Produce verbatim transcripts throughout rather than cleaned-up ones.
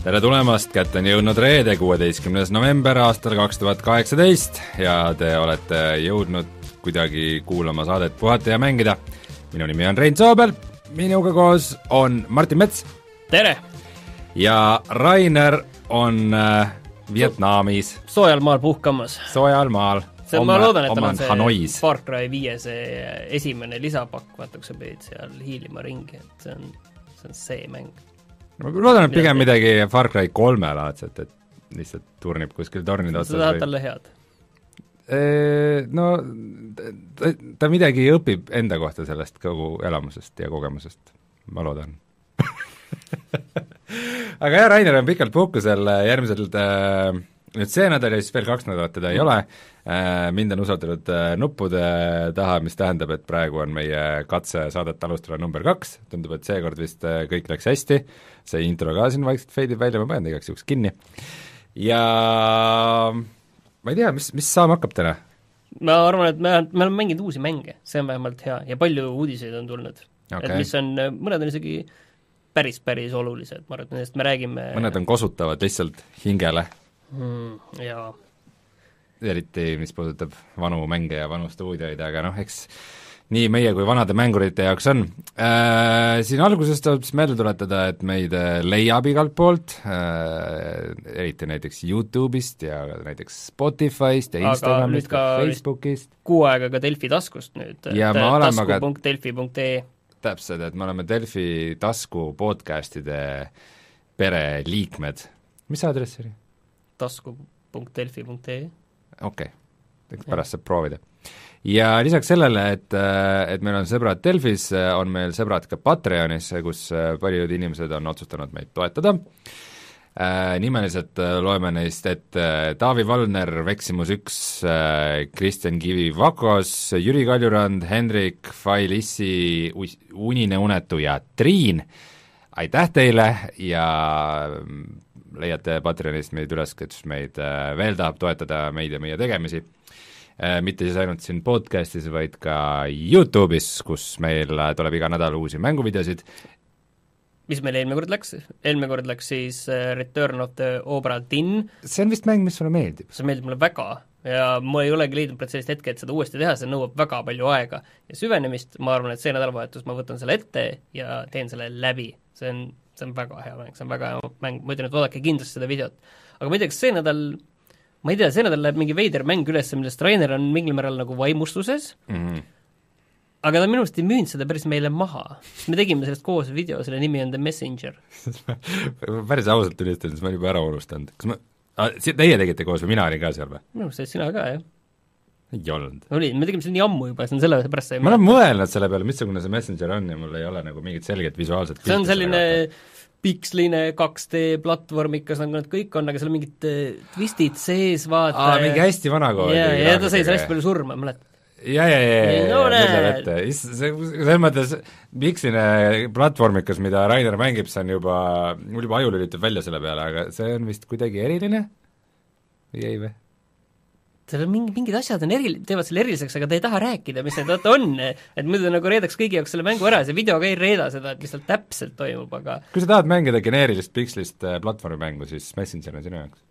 tere tulemast, kätte on jõudnud reede, kuueteistkümnes november aastal kaks tuhat kaheksateist ja te olete jõudnud kuidagi kuulama saadet Puhata ja mängida. Minu nimi on Rein Soobel, minuga koos on Martin Mets. Tere! Ja Rainer on äh, Vietnamis. Soojal maal puhkamas. Soojal maal. See, ma loodan, et tal on see Hanois. Far Cry viie see esimene lisapakk, vaata, kui sa peid seal hiilima ringi, et see on see, on see mäng. Ma loodan, et pigem midagi Far Cry kolme laadset, et lihtsalt turnib kuskil tornide otsas. Sa tahad talle head? No ta, ta midagi õpib enda kohta sellest kogu elamusest ja kogemusest, ma loodan. Aga jah, Rainer on pikalt puhkusel, järgmisel äh, nüüd see nädal ja siis veel kaks nädalat teda ei ole, äh, mind on usaldatud äh, nuppude taha, mis tähendab, et praegu on meie katse saadet alustada number kaks, tundub, et seekord vist äh, kõik läks hästi, see intro ka siin vaikselt feidib välja, ma panen igaks juhuks kinni ja ma ei tea, mis, mis saama hakkab täna? Ma arvan, et me, me oleme mänginud uusi mänge, see on vähemalt hea ja palju uudiseid on tulnud okay. Et mis on, mõned on isegi päris, päris olulised, ma arvan, et me räägime mõned on kosutavad lihtsalt hingele mm, jaa. Eriti, mis puudutab vanu mänge ja vanu stuudioid, aga noh, eks nii meie kui vanade mängurite jaoks on. Äh, siin alguses tuleb siis meelde tuletada, et meid leiab igalt poolt, äh, eriti näiteks YouTube'ist ja näiteks Spotify'st ja Instagram'ist ja Facebook'ist. Kuu aega ka Delfi taskust nüüd, tasku punkt delfi punkt ee. Täpselt, et me oleme Delfi tasku podcastide pere liikmed. Mis aadress oli? tasku punkt delfi punkt ee. Okei, okay. Pärast saab proovida. Ja lisaks sellele, et, et meil on sõbrad Delfis, on meil sõbrad ka Patreonis, kus paljud inimesed on otsustanud meid toetada. Nimeliselt loeme neist, et Taavi Valner, Veksimus üks, Kristjan Kivi Vakos, Jüri Kaljurand, Hendrik, Failissi, Unine Unetu ja Triin. Aitäh teile ja leiate Patreonist meid üles, kes meid veel tahab toetada meid ja meie tegemisi. Mitte siis ainult siin podcastis, vaid ka YouTube'is, kus meil tuleb iga nädal uusi mänguvideosid. Mis meil eelmine kord läks? Eelmine kord läks siis Return of the Obra Dinn. See on vist mäng, mis sulle meeldib? See meeldib mulle väga ja ma ei olegi leidnud sellist hetke, et seda uuesti teha, see nõuab väga palju aega ja süvenemist, ma arvan, et see nädalavahetus ma võtan selle ette ja teen selle läbi. See on, see on väga hea mäng, see on väga hea mäng, ma ütlen, et vaadake kindlasti seda videot. Aga ma ei tea, kas see nädal ma ei tea, see nädal läheb mingi veider mäng üles, millest Rainer on mingil määral nagu vaimustuses, mm-hmm. aga ta minust ei müünud seda päris meile maha. Me tegime sellest koos video, selle nimi on The Messenger. Päris ausalt tunnistades, ma olen juba ära unustanud. Kas ma, ah, teie tegite koos või mina olin ka seal või? Minu arust sina ka, jah. Ei olnud. Oli, me tegime selle nii ammu juba, see on selle pärast sai ma olen mõelnud selle peale, missugune see Messenger on ja mul ei ole nagu mingit selget visuaalset see on selline piksline kaks D platvormikas, nagu nad kõik on, aga seal on mingid twistid sees, vaata Aa, mingi hästi vana kogu ja, ja ta sai hästi palju surma, mälet ja, ja, ja, ja, no, ja selles mõttes piksline platvormikas, mida Rainer mängib, see on juba, mul juba aju lülitab välja selle peale, aga see on vist kuidagi eriline või ei või? seal on mingi, mingid asjad on eril-, teevad selle eriliseks, aga ta ei taha rääkida, mis need vaata on, et muidu nagu reedaks kõigi jaoks selle mängu ära, see video ka ei reeda seda, et mis seal täpselt toimub, aga kui sa tahad mängida geneerilist pikslist platvormimängu, siis Messenger on sinu jaoks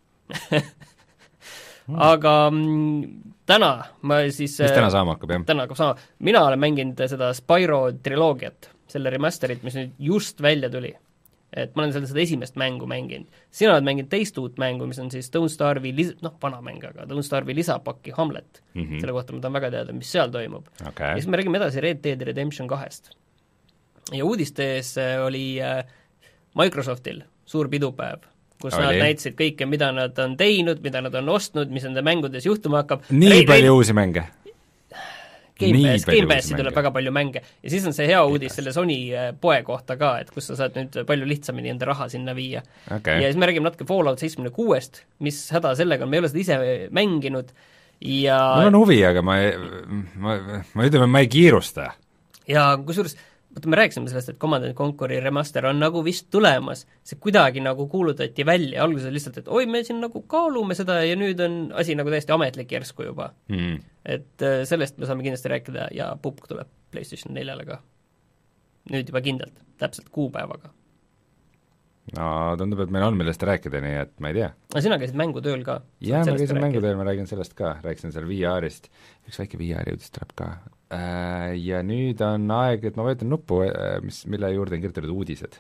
mm. Aga mm, täna ma siis mis täna saama hakkab, jah? Täna hakkab saama, mina olen mänginud seda Spyro triloogiat, selle remasterit, mis nüüd just välja tuli. Et ma olen seda, seda esimest mängu mänginud. Sina oled mänginud teist uut mängu, mis on siis Don't Starve'i, lis- noh, vana mäng, aga Don't Starve'i lisapakki Hamlet. Mm-hmm. Selle kohta ma tahan väga teada, mis seal toimub. Okay. Ja siis me räägime edasi Red Dead Redemption kahest. Ja uudistes oli Microsoftil suur pidupäev, kus oli. Nad näitasid kõike, mida nad on teinud, mida nad on ostnud, mis nende mängudes juhtuma hakkab. Nii Red, palju Red... uusi mänge? Game Pass, Game Passi tuleb väga palju mänge ja siis on see hea uudis selle Sony poe kohta ka, et kus sa saad nüüd palju lihtsamini enda raha sinna viia okay. Ja siis me räägime natuke Fallout seitsekümmend kuus, mis häda sellega on, me ei ole seda ise mänginud ja mul on huvi, aga ma ei, ma, ma ütleme, ma ei kiirusta ja kusjuures vaata, me rääkisime sellest, et Command and Conquer'i remaster on nagu vist tulemas, see kuidagi nagu kuulutati välja, alguses lihtsalt, et oi, me siin nagu kaalume seda ja nüüd on asi nagu täiesti ametlik järsku juba mm.. et sellest me saame kindlasti rääkida ja pupk tuleb PlayStation neljale ka. Nüüd juba kindlalt, täpselt kuupäevaga. no tundub, et meil on millest rääkida, nii et ma ei tea. aga sina käisid mängutööl ka? jaa, ma käisin mängutööl, ma räägin sellest ka, rääkisin seal V R-ist, üks väike V R-i uudis tuleb ka. Ja nüüd on aeg, et ma vajutan nuppu, mis, mille juurde on kirjutatud uudised.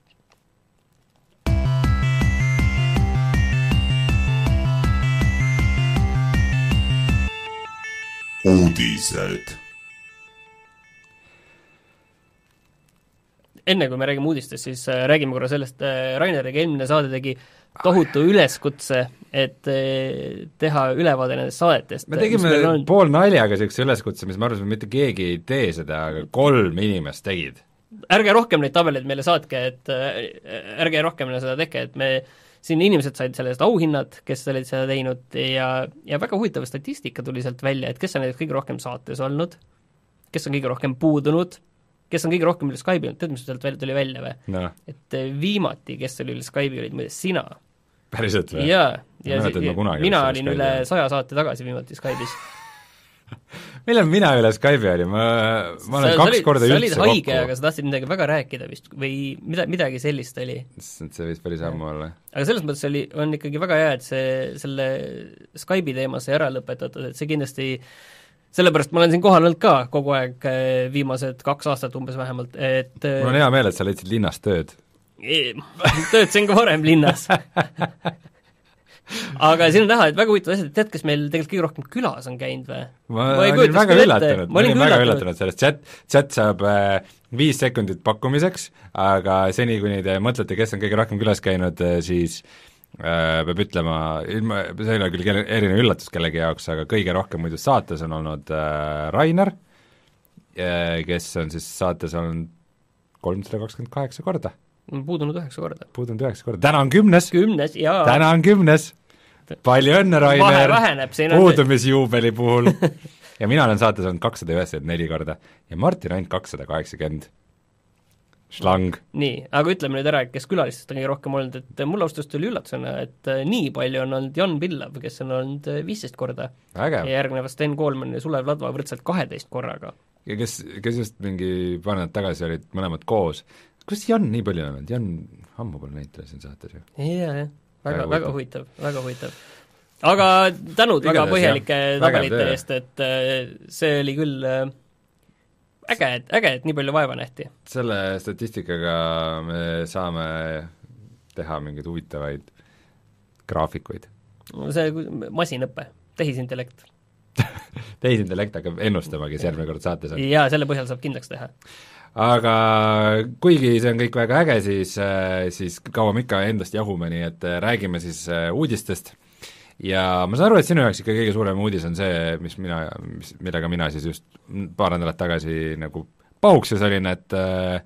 Uudised. Enne kui me räägime uudistest, siis räägime korra sellest, Raineriga eelmine saade tegi tohutu üleskutse, et teha ülevaade nendest saadetest. me tegime on... pool naljaga sellise üleskutse, mis ma arvasin, et mitte keegi ei tee seda, aga kolm inimest tegid. Ärge rohkem neid tabeleid meile saatke, et ärge rohkem seda tehke, et me siin inimesed said sellest auhinnad, kes olid seda teinud ja, ja väga huvitav statistika tuli sealt välja, et kes on näiteks kõige rohkem saates olnud, kes on kõige rohkem puudunud, kes on kõige rohkem üle Skype'i olnud, tead, mis sealt välja tuli välja või no.? Et viimati, kes oli üle Skype'i, olid muides sina. Päriselt või? jaa, ja mäletan, see, ma mina olin üle saja saate tagasi viimati Skype'is. millal mina üle Skype'i olin? Ma, ma olen sa, kaks olid, korda üldse kokku. Sa olid haige, aga sa tahtsid midagi väga rääkida vist või mida, midagi sellist oli. See võis päris ammu olla. Aga selles mõttes oli, on ikkagi väga hea, et see, selle Skype'i teema sai ära lõpetatud, et see kindlasti sellepärast ma olen siin kohal olnud ka kogu aeg viimased kaks aastat umbes vähemalt, et mul on hea meel, et sa leidsid linnas tööd. Töötasin ka varem linnas. Aga siin on näha, et väga huvitav asjad, et tead, kes meil tegelikult kõige rohkem külas on käinud või? ma, ma olin väga üllatunud, ma olin väga üllatunud sellest, chat, chat saab äh, viis sekundit pakkumiseks, aga seni, kuni te mõtlete, kes on kõige rohkem külas käinud, siis äh, peab ütlema, ilma, see ei ole küll erinev üllatus kellegi jaoks, aga kõige rohkem muidu saates on olnud äh, Rainer, kes on siis saates olnud kolmsada kakskümmend kaheksa korda. Puudunud üheksa korda. Puudunud üheksa korda. Täna on kümnes. Kümnes, jaa. Täna on kümnes. Palju õnne, Rainer. Vahe väheneb. Puudumisjuubeli puhul. Ja mina olen saates olnud kakssada üheksakümmend neli korda. Ja Martin ainult kakssada kaheksakümmend. Šlang. Nii, aga ütleme nüüd ära, et kes külalistest on kõige rohkem olnud, et mulle austusest oli üllatusena, et nii palju on olnud Jan Pillav, kes on olnud viisteist korda. Ägev. Ja järgnevast Sten Koolman ja Sulev Ladva võrdselt kaheteist korraga. Ja kes, kes just mingi paar nädalat tagasi olid mõlemad koos. Kus Jan nii palju on olnud? Jan ammu pole näitele siin saates ju. Jaa, jah. Väga, väga huvitav, väga huvitav. Aga tänud Igades, väga põhjalike tabelite eest, et see oli küll äge, et, äge, et nii palju vaeva nähti. Selle statistikaga me saame teha mingeid huvitavaid graafikuid. See masinõppe, tehisintellekt. tehisintellekt hakkab ennustamagi, see järgmine kord saates on. Jaa, selle põhjal saab kindlaks teha. Aga kuigi see on kõik väga äge, siis, siis kaua me ikka endast jahume, nii et räägime siis uudistest. Ja ma saan aru, et sinu jaoks ikka kõige suurem uudis on see, mis mina, mis, millega mina siis just paar nädalat tagasi nagu pahukses olin, et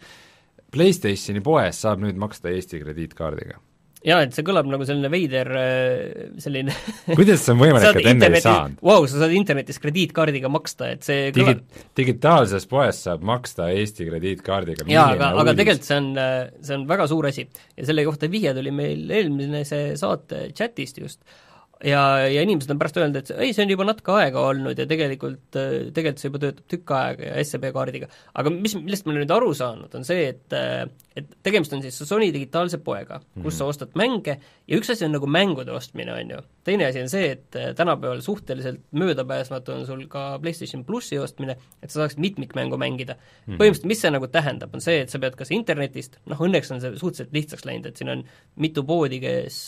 PlayStationi poes saab nüüd maksta Eesti krediitkaardiga. Jaa, et see kõlab nagu selline veider selline kuidas see on võimalik, et enne ei saanud? Vau, sa saad internetis krediitkaardiga maksta, et see Digi- kõlab... digitaalses poes saab maksta Eesti krediitkaardiga. Jaa, aga, aga tegelikult see on, see on väga suur asi. Ja selle kohta vihje tuli meil eelmine see saate chatist just. Ja, ja inimesed on pärast öelnud, et ei, see on juba natuke aega olnud ja tegelikult, tegelikult see juba töötab tükk aega ja S B kaardiga. Aga mis, millest ma nüüd aru saanud, on see, et, et tegemist on siis Sony digitaalse poega, kus mm-hmm. sa ostad mänge ja üks asi on nagu mängude ostmine, on ju. Teine asi on see, et tänapäeval suhteliselt möödapääsmatu on sul ka PlayStation Plussi ostmine, et sa saaksid mitmikmängu mängida. Mm-hmm. Põhimõtteliselt, mis see nagu tähendab, on see, et sa pead kas internetist, noh õnneks on see suhteliselt lihtsaks läinud, et siin on mitu poodi, kes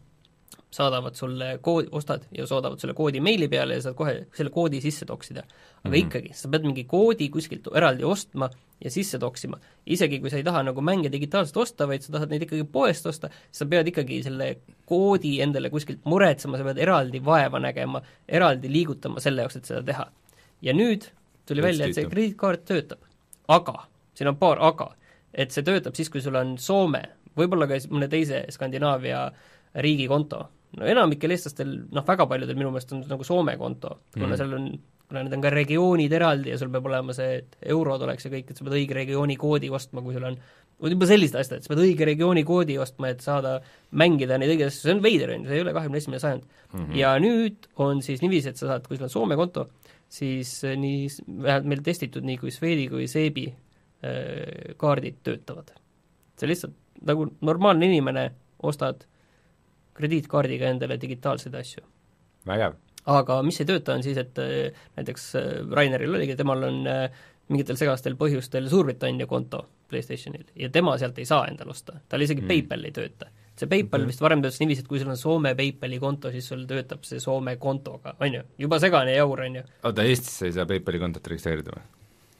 saadavad sulle koodi, ostad ja saadavad sulle koodi meili peale ja saad kohe selle koodi sisse toksida. Aga mm-hmm. ikkagi, sa pead mingi koodi kuskilt eraldi ostma ja sisse toksima. Isegi kui sa ei taha nagu mänge digitaalselt osta, vaid sa tahad neid ikkagi poest osta, sa pead ikkagi selle koodi endale kuskilt muretsema, sa pead eraldi vaeva nägema, eraldi liigutama selle jaoks, et seda teha. Ja nüüd tuli välja, et see krediitkaart töötab. Aga, siin on paar aga, et see töötab siis, kui sul on Soome, võib-olla ka mõne teise Skandinaavia riigi konto. No enamikel eestlastel, noh väga paljudel minu meelest on nagu Soome konto, kuna mm. seal on, kuna need on ka regioonid eraldi ja sul peab olema see, et eurod oleks ja kõik, et sa pead õige regiooni koodi ostma, kui sul on juba sellist asja, et sa pead õige regiooni koodi ostma, et saada mängida neid õige asju, see on veider, see ei ole kahekümne esimene sajand mm. -hmm. Ja nüüd on siis niiviisi, et sa saad, kui sul on Soome konto, siis nii, vähemalt meil testitud nii kui Swedi kui Seebi äh, kaardid töötavad. See lihtsalt nagu normaalne inimene ostad krediitkaardiga endale digitaalseid asju. Vägev. Aga mis ei tööta, on siis, et näiteks Raineril oligi, temal on mingitel segastel põhjustel Suurbritannia konto PlayStationil ja tema sealt ei saa endale osta, tal isegi mm. PayPal ei tööta. See PayPal mm-hmm. vist varem töötas niiviisi, et kui sul on Soome PayPali konto, siis sul töötab see Soome kontoga, on ju, juba segane jaur, on ju. Oota, Eestis ei saa PayPali kontot registreerida või?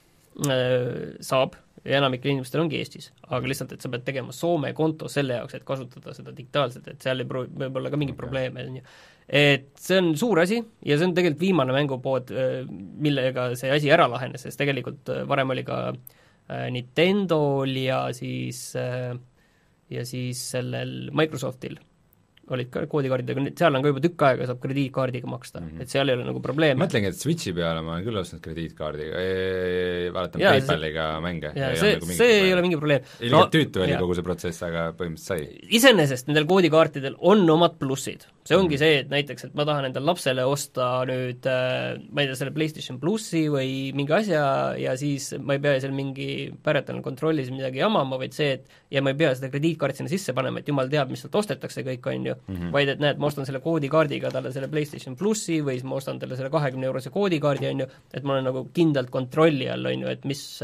Saab, ja enamikel inimestel ongi Eestis, aga lihtsalt, et sa pead tegema Soome konto selle jaoks, et kasutada seda digitaalselt, et seal ei pro-, võib olla ka mingi okay. probleeme, on ju. Et see on suur asi ja see on tegelikult viimane mängupood, millega see asi ära lahenes, sest tegelikult varem oli ka Nintendol ja siis, ja siis sellel Microsoftil olid ka koodikaardid, aga seal on ka juba tükk aega, saab krediitkaardiga maksta mm, -hmm. et seal ei ole nagu probleeme. Mõtlengi, et Switchi peale ma olen küll ostnud krediitkaardiga, vaatan PayPaliga see, mänge. Jaa, see, nagu see ei ole mingi probleem. Ilgelt no, tüütu oli jah. Kogu see protsess, aga põhimõtteliselt sai. Iseenesest nendel koodikaartidel on omad plussid. See ongi mm -hmm. see, et näiteks, et ma tahan endal lapsele osta nüüd, ma ei tea, selle PlayStation plussi või mingi asja ja siis ma ei pea seal mingi parental kontrollis midagi jamama, vaid see, et ja ma ei pea seda krediitkaarti sinna sisse panema, et jumal teab, mis sealt ostetakse kõik, on ju. Mm -hmm. vaid et näed, ma ostan selle koodikaardiga talle selle PlayStation plussi või siis ma ostan talle selle kahekümne eurose koodikaardi, on ju, et ma olen nagu kindlalt kontrolli all, on ju, et mis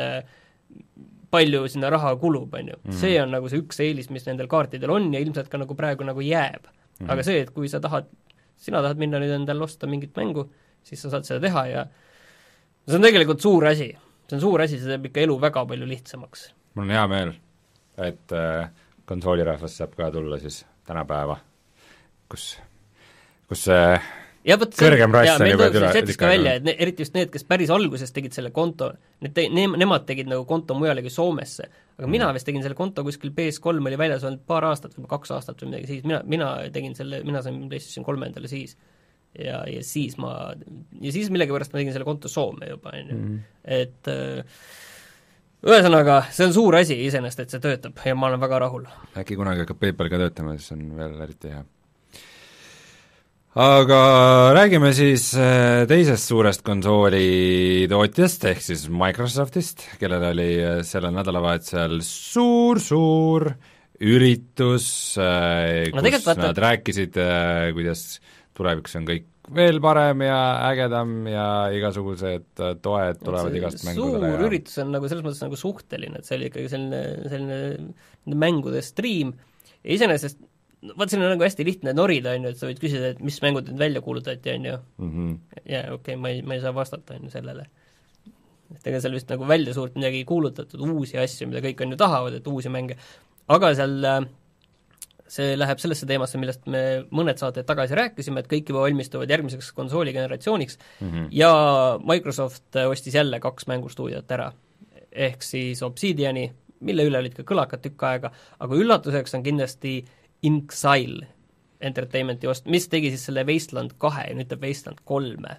palju sinna raha kulub, on ju. Mm -hmm. see on nagu see üks eelis, mis nendel kaartidel on ja ilmselt ka nagu praegu nagu jääb. Mm -hmm. aga see, et kui sa tahad, sina tahad minna nüüd endale osta mingit mängu, siis sa saad seda teha ja see on tegelikult suur asi. See on suur asi, see teeb ikka elu väga palju lihtsamaks. Mul on hea meel, et äh, konsoolirahvas saab ka tulla siis tänapäeva, kus, kus see ja, võt, kõrgem rass on juba üle tükka välja, et ne, eriti just need, kes päris alguses tegid selle konto, need te, ne, nemad tegid nagu konto mujalegi Soomesse, aga mm. mina vist tegin selle konto kuskil P S kolm oli väljas olnud paar aastat või kaks aastat või midagi siis, mina, mina tegin selle, mina sain PlayStation kolme endale siis ja, ja siis ma, ja siis millegipärast ma tegin selle konto Soome juba, on ju, mm. et ühesõnaga, see on suur asi iseenesest, et see töötab ja ma olen väga rahul. Äkki kunagi hakkab PayPal ka töötama, siis on veel eriti hea. Aga räägime siis teisest suurest konsoolitootjast, ehk siis Microsoftist, kellel oli sellel nädalavahetusel suur-suur üritus, no, kus vaata... nad rääkisid, kuidas tulevikus on kõik veel parem ja ägedam ja igasugused toed tulevad see igast mängudele. suur ja... üritus on nagu selles mõttes nagu suhteline, et see oli ikkagi selline, selline mängude stream ja iseenesest vaat siin on nagu hästi lihtne norida, on ju, et sa võid küsida, et mis mängud nüüd välja kuulutati, on ju mm. -hmm. ja okei okay,, ma ei, ma ei saa vastata, on ju, sellele. et ega seal vist nagu välja suurt midagi ei kuulutatud, uusi asju, mida kõik on ju tahavad, et uusi mänge, aga seal see läheb sellesse teemasse, millest me mõned saated tagasi rääkisime, et kõik juba valmistuvad järgmiseks konsooligeneratsiooniks mm -hmm. ja Microsoft ostis jälle kaks mängustuudiot ära. Ehk siis Obsidiani, mille üle olid ka kõlakad tükk aega, aga üllatuseks on kindlasti Inxile Entertainmenti ost-, mis tegi siis selle Wasteland kahe ja nüüd teeb Wasteland kolme.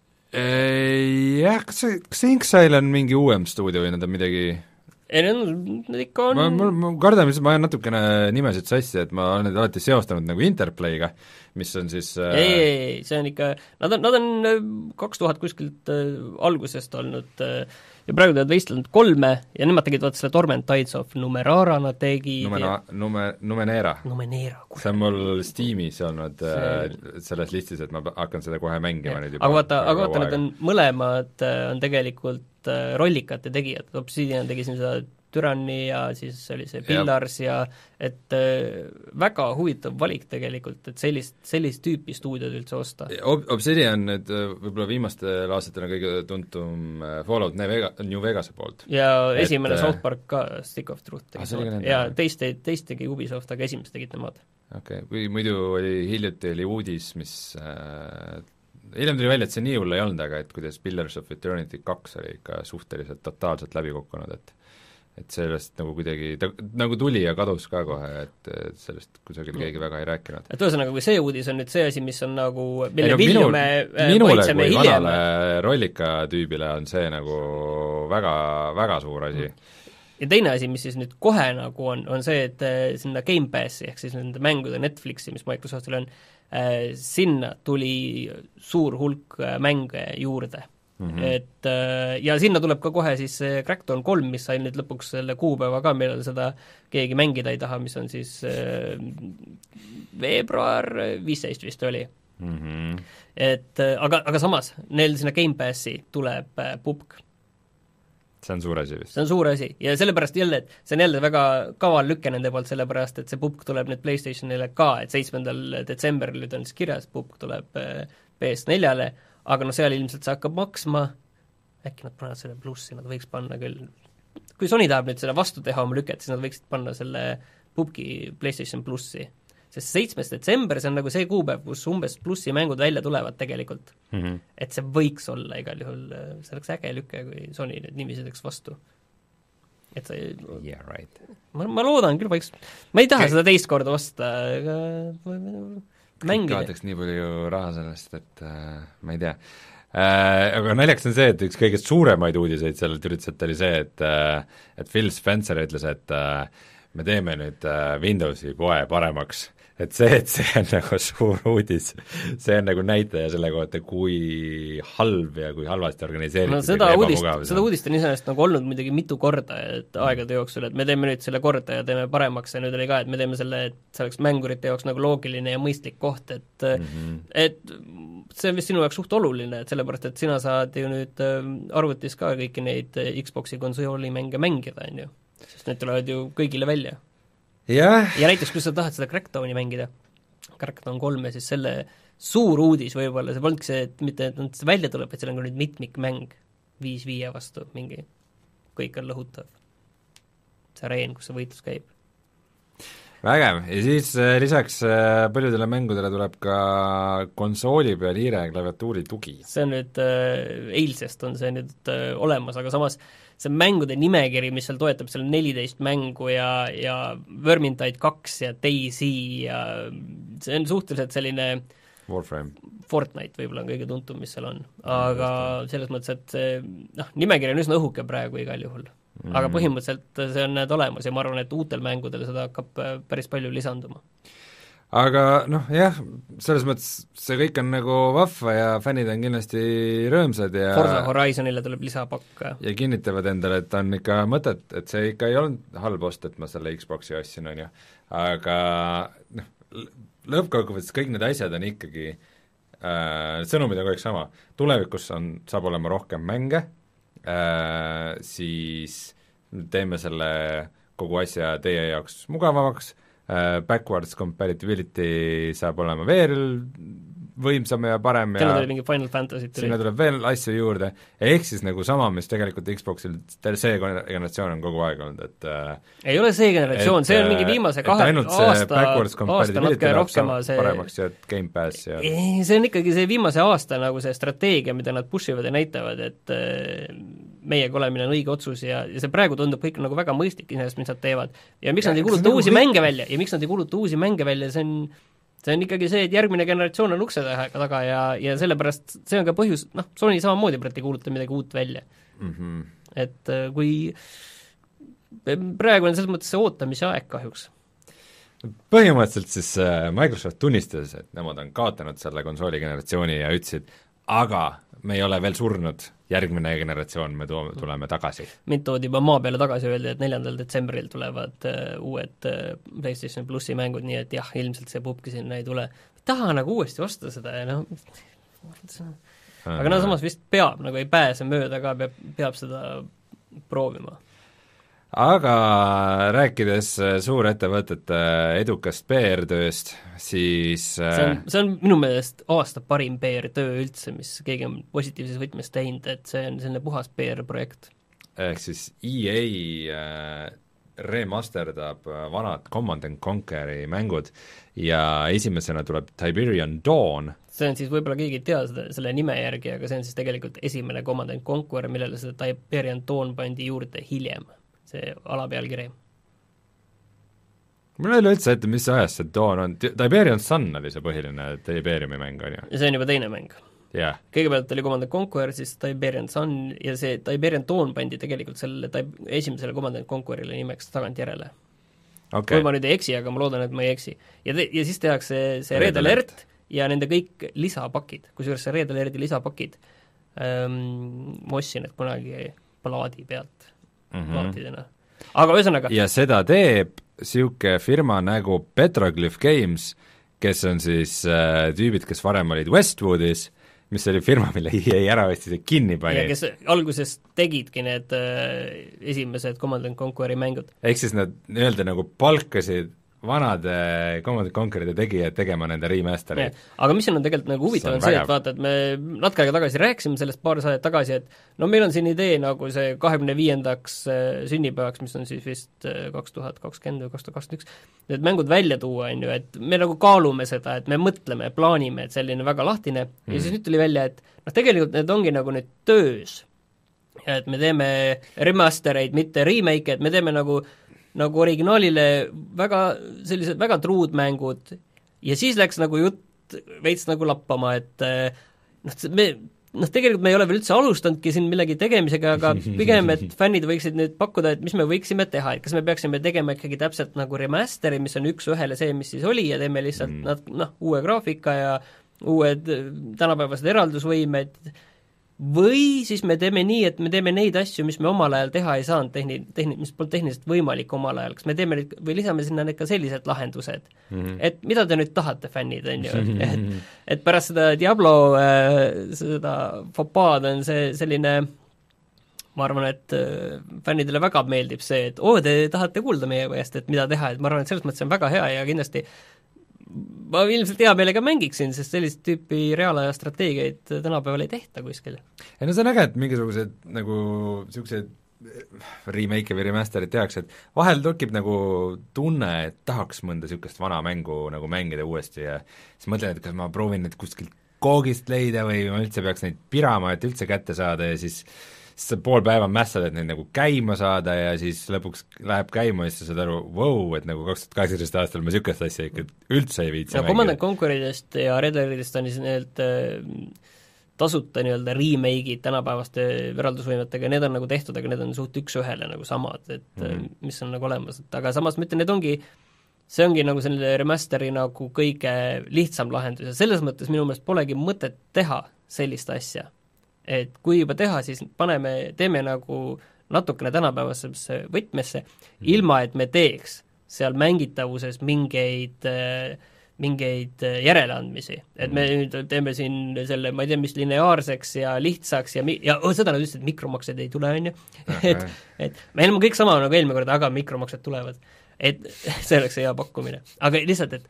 Jah, kas see, kas see Inxile on mingi uuem stuudio või nad on midagi ei, need ikka on ma, ma, ma kardan, ma olen natukene nimesid sassi, et ma olen neid alati seostanud nagu Interplayga, mis on siis äh... ei, ei, ei, see on ikka, nad on, nad on kaks tuhat kuskilt äh, algusest olnud äh, ja praegu teevad Wasteland kolme ja nemad tegid vaata selle Torment Tides of Numenera nad tegid Numena, ja... Nume, Numenera. Numenera. See on mul Steamis olnud see... selles listis, et ma hakkan seda kohe mängima nüüd juba. aga vaata, aga vaata, need on mõlemad on tegelikult rollikate tegijad, Obsidian tegi siin seda Tyranny ja siis oli see Pillars ja, ja et äh, väga huvitav valik tegelikult, et sellist, sellist tüüpi stuudiod üldse osta. Ob-, Obsidian nüüd võib-olla viimastel aastatel on kõige tuntum Fallout New Vega, New Vegase poolt. ja et, esimene South Park ka, Stick of Truth tegi. ja teist, teist tegi Ubisoft, aga esimest tegid nemad. okei okay., kui muidu oli hiljuti oli uudis, mis äh, hiljem tuli välja, et see nii hull ei olnud, aga et kuidas Pillars of Eternity kaks oli ikka suhteliselt totaalselt läbi kukkunud, et et sellest nagu kuidagi, ta nagu tuli ja kadus ka kohe, et, et sellest kusagil keegi väga ei rääkinud. et ühesõnaga, kui see uudis on nüüd see asi, mis on nagu, mille no, vilju me maitseme hiljem. minule kui vanale rollika tüübile on see nagu väga, väga suur asi. ja teine asi, mis siis nüüd kohe nagu on, on see, et sinna Game Passi, ehk siis nende mängude Netflixi, mis Microsoftil on, sinna tuli suur hulk mänge juurde. Mm-hmm. Et ja sinna tuleb ka kohe siis see Crackdown kolm, mis sai nüüd lõpuks selle kuupäeva ka, millal seda keegi mängida ei taha, mis on siis äh, veebruar viisteist vist oli. Mm-hmm. Et aga, aga samas, neil sinna Game Passi tuleb äh, P U B G. See on suur asi vist. See on suur asi ja sellepärast jälle, et see on jälle väga kaval lükke nende poolt, sellepärast et see P U B G tuleb nüüd PlayStationile ka, et seitsmendal detsembril nüüd on siis kirjas, P U B G tuleb äh, P S neljale, aga noh, seal ilmselt see hakkab maksma, äkki nad panevad selle plussi, nad võiks panna küll, kui Sony tahab nüüd selle vastu teha oma lüket, siis nad võiksid panna selle P U B G PlayStation plussi. Sest seitsmes detsember, see on nagu see kuupäev, kus umbes plussi mängud välja tulevad tegelikult. Mm-hmm. Et see võiks olla igal juhul, see oleks äge lüke, kui Sony nüüd niiviisi teeks vastu. Et see yeah, right. ma, ma loodan küll võiks, ma ei taha okay. seda teist korda osta, aga mängida. Kaotaks nii palju raha sellest, et äh, ma ei tea äh,. Aga naljaks on see, et üks kõigest suuremaid uudiseid sellelt ürituselt oli see, et äh, et Phil Spencer ütles, et äh, me teeme nüüd äh, Windowsi poe paremaks. Et see, et see on nagu suur uudis, see on nagu näitaja selle kohta, kui halb ja kui halvasti organiseeritud no seda uudist, seda uudist on iseenesest nagu olnud muidugi mitu korda, et aegade jooksul, et me teeme nüüd selle korda ja teeme paremaks ja nüüd oli ka, et me teeme selle, et see oleks mängurite jaoks nagu loogiline ja mõistlik koht, et mm-hmm. et see on vist sinu jaoks suht oluline, et sellepärast, et sina saad ju nüüd arvutis ka kõiki neid Xboxi konsooli mänge mängida, on ju, sest need tulevad ju kõigile välja. Yeah. Ja näiteks, kui sa tahad seda Crackdowni mängida, Crackdown kolm ja siis selle suur uudis võib-olla, see polnudki see, et mitte et see välja tuleb, et seal on ka nüüd mitmikmäng viis viie vastu mingi, kõik on lõhutav. See areen, kus see võitlus käib. Vägev, ja siis äh, lisaks äh, paljudele mängudele tuleb ka konsooli peal hiire ja klaviatuuri tugi. See on nüüd äh, eilsest on see nüüd äh, olemas, aga samas see mängude nimekiri, mis seal toetab, seal on neliteist mängu ja, ja Vermintide kaks ja Daisy ja see on suhteliselt selline Warframe. Fortnite võib-olla on kõige tuntum, mis seal on, aga selles mõttes, et see noh, nimekiri on üsna õhuke praegu igal juhul. Mm. Aga põhimõtteliselt see on need olemas ja ma arvan, et uutel mängudel seda hakkab päris palju lisanduma. Aga noh, jah, selles mõttes see kõik on nagu vahva ja fännid on kindlasti rõõmsad ja Forza Horizonile tuleb lisapakk. Ja kinnitavad endale, et on ikka mõtet, et see ikka ei olnud halb ost, et ma selle Xboxi ostsin, on ju. Aga noh, lõppkokkuvõttes kõik need asjad on ikkagi äh, sõnumid on kõik sama. Tulevikus on, saab olema rohkem mänge, äh, siis teeme selle kogu asja teie jaoks mugavamaks, Uh, backwards compatibility saab olema veel võimsam ja parem sinna tuleb mingi Final Fantasy tuli. Sinna tuleb veel asju juurde, ehk siis nagu sama, mis tegelikult Xboxil see generatsioon on kogu aeg olnud, et uh, ei ole see generatsioon, see on mingi viimase kahe aasta, aasta natuke rohkema see paremaks ja Game Pass ja ei, see on ikkagi see viimase aasta nagu see strateegia, mida nad push ivad ja näitavad, et uh, meiega olemine on õige otsus ja, ja see praegu tundub kõik nagu väga mõistlik iseenesest, mis nad teevad. Ja miks ja, nad ei kuluta uusi kõik... mänge välja ja miks nad ei kuluta uusi mänge välja, see on, see on ikkagi see, et järgmine generatsioon on ukse taga ja, ja sellepärast see on ka põhjus, noh, Sony samamoodi praegu ei kuluta midagi uut välja mm. -hmm. Et kui praegu on selles mõttes see ootamise aeg kahjuks. Põhimõtteliselt siis Microsoft tunnistas, et nemad on kaotanud selle konsooli generatsiooni ja ütlesid, aga me ei ole veel surnud, järgmine generatsioon me toome, tuleme tagasi. Mind toodi juba maa peale tagasi öeldi, et neljandal detsembril tulevad uh, uued uh, PlayStation Plussi mängud, nii et jah, ilmselt see P U B G sinna ei tule. ei taha nagu uuesti osta seda ja noh, aga no samas vist peab, nagu ei pääse mööda ka, peab, peab seda proovima. Aga rääkides suurettevõtete edukast P R-tööst, siis see on, see on minu meelest aasta parim P R-töö üldse, mis keegi on positiivses võtmes teinud, et see on selline puhas P R-projekt. Ehk siis E A remasterdab vanad Command and Conqueri mängud ja esimesena tuleb Tiberian Dawn. See on siis, võib-olla keegi ei tea seda, selle nime järgi, aga see on siis tegelikult esimene Command and Conquer, millele seda Tiberian Dawn pandi juurde hiljem. See alapealkiri. Mul ei ole üldse ette, mis ajast see Dawn on, Tiberian Sun oli see põhiline Tiberiumi mäng, on ju? Ja see on juba teine mäng. Yeah. Kõigepealt oli Command and Conquer, siis Tiberian Sun ja see Tiberian Dawn pandi tegelikult selle taib- esimesele Command and Conquerile nimeks tagant järele. Okay. Kui ma nüüd ei eksi, aga ma loodan, et ma ei eksi. Ja, te- ja siis tehakse see Red, Red Alert ja nende kõik lisapakid, kusjuures see Red Alerti lisapakid ähm, ma ostsin need kunagi plaadi pealt mm -hmm. plaatidena. aga ühesõnaga ja seda teeb niisugune firma nagu Petroglyph Games, kes on siis äh, tüübid, kes varem olid Westwoodis, mis oli firma, mille E A ära võstis ja kinni pani. ja kes alguses tegidki need äh, esimesed Command and Conqueri mängud. ehk siis nad nii-öelda nagu palkasid vanade Command and Conqueride tegijad tegema nende remastereid. aga mis siin on tegelikult nagu huvitav, on, on see, et vaata, et me natuke aega tagasi rääkisime sellest paar saadet tagasi, et no meil on siin idee nagu see kahekümne viiendaks sünnipäevaks, mis on siis vist kaks tuhat kakskümmend või kaks tuhat kakskümmend üks, need mängud välja tuua, on ju, et me nagu kaalume seda, et me mõtleme, plaanime, et selline väga lahtine mm. ja siis nüüd tuli välja, et noh, tegelikult need ongi nagu nüüd töös. et me teeme remastereid, mitte remake, et me teeme nagu nagu originaalile väga sellised väga truud mängud ja siis läks nagu jutt veits nagu lappama, et noh, me noh, tegelikult me ei ole veel üldse alustanudki siin millegi tegemisega, aga pigem, et fännid võiksid nüüd pakkuda, et mis me võiksime teha, et kas me peaksime tegema ikkagi täpselt nagu remasteri, mis on üks ühele see, mis siis oli ja teeme lihtsalt mm. nad, noh, uue graafika ja uued tänapäevased eraldusvõimed, või siis me teeme nii, et me teeme neid asju, mis me omal ajal teha ei saanud, tehni-, tehni-, mis polnud tehniliselt võimalik omal ajal, kas me teeme neid või lisame sinna need ka sellised lahendused mm, -hmm. et mida te nüüd tahate, fännid, on ju, et et pärast seda Diablo äh, seda fopaad on see selline, ma arvan, et äh, fännidele väga meeldib see, et oo, te tahate kuulda meie käest, et mida teha, et ma arvan, et selles mõttes on väga hea ja kindlasti ma ilmselt hea meelega mängiksin, sest sellist tüüpi reaalaja strateegiaid tänapäeval ei tehta kuskil. ei no see on äge, et mingisugused nagu niisugused remake või remasterid tehakse, et vahel tekib nagu tunne, et tahaks mõnda niisugust vana mängu nagu mängida uuesti ja siis mõtlen, et kas ma proovin need kuskilt koogist leida või ma üldse peaks neid pirama, et üldse kätte saada ja siis siis sa pool päeva mässad, et neid nagu käima saada ja siis lõpuks läheb käima ja siis sa saad aru, vau, et nagu kaks tuhat kaheksateist aastal ma niisugust asja ikka üldse ei viitsi no Command and Conqueridest ja Red Deadidest on siis need tasuta nii-öelda remake'id tänapäevaste eraldusvõimetega, need on nagu tehtud, aga need on suht üks-ühele nagu samad, et mm -hmm. mis on nagu olemas, et aga samas ma ütlen, need ongi see ongi nagu selline remasteri nagu kõige lihtsam lahendus ja selles mõttes minu meelest polegi mõtet teha sellist asja. Et kui juba teha, siis paneme, teeme nagu natukene tänapäevasesse võtmesse mm., ilma et me teeks seal mängitavuses mingeid, mingeid järeleandmisi. Et me nüüd teeme siin selle, ma ei tea, mis lineaarseks ja lihtsaks ja, mi- ja oh, seda nad ütlesid, et mikromaksed ei tule, on ju. et, et meil on kõik sama nagu eelmine kord, aga mikromaksed tulevad. Et see oleks hea pakkumine. Aga lihtsalt, et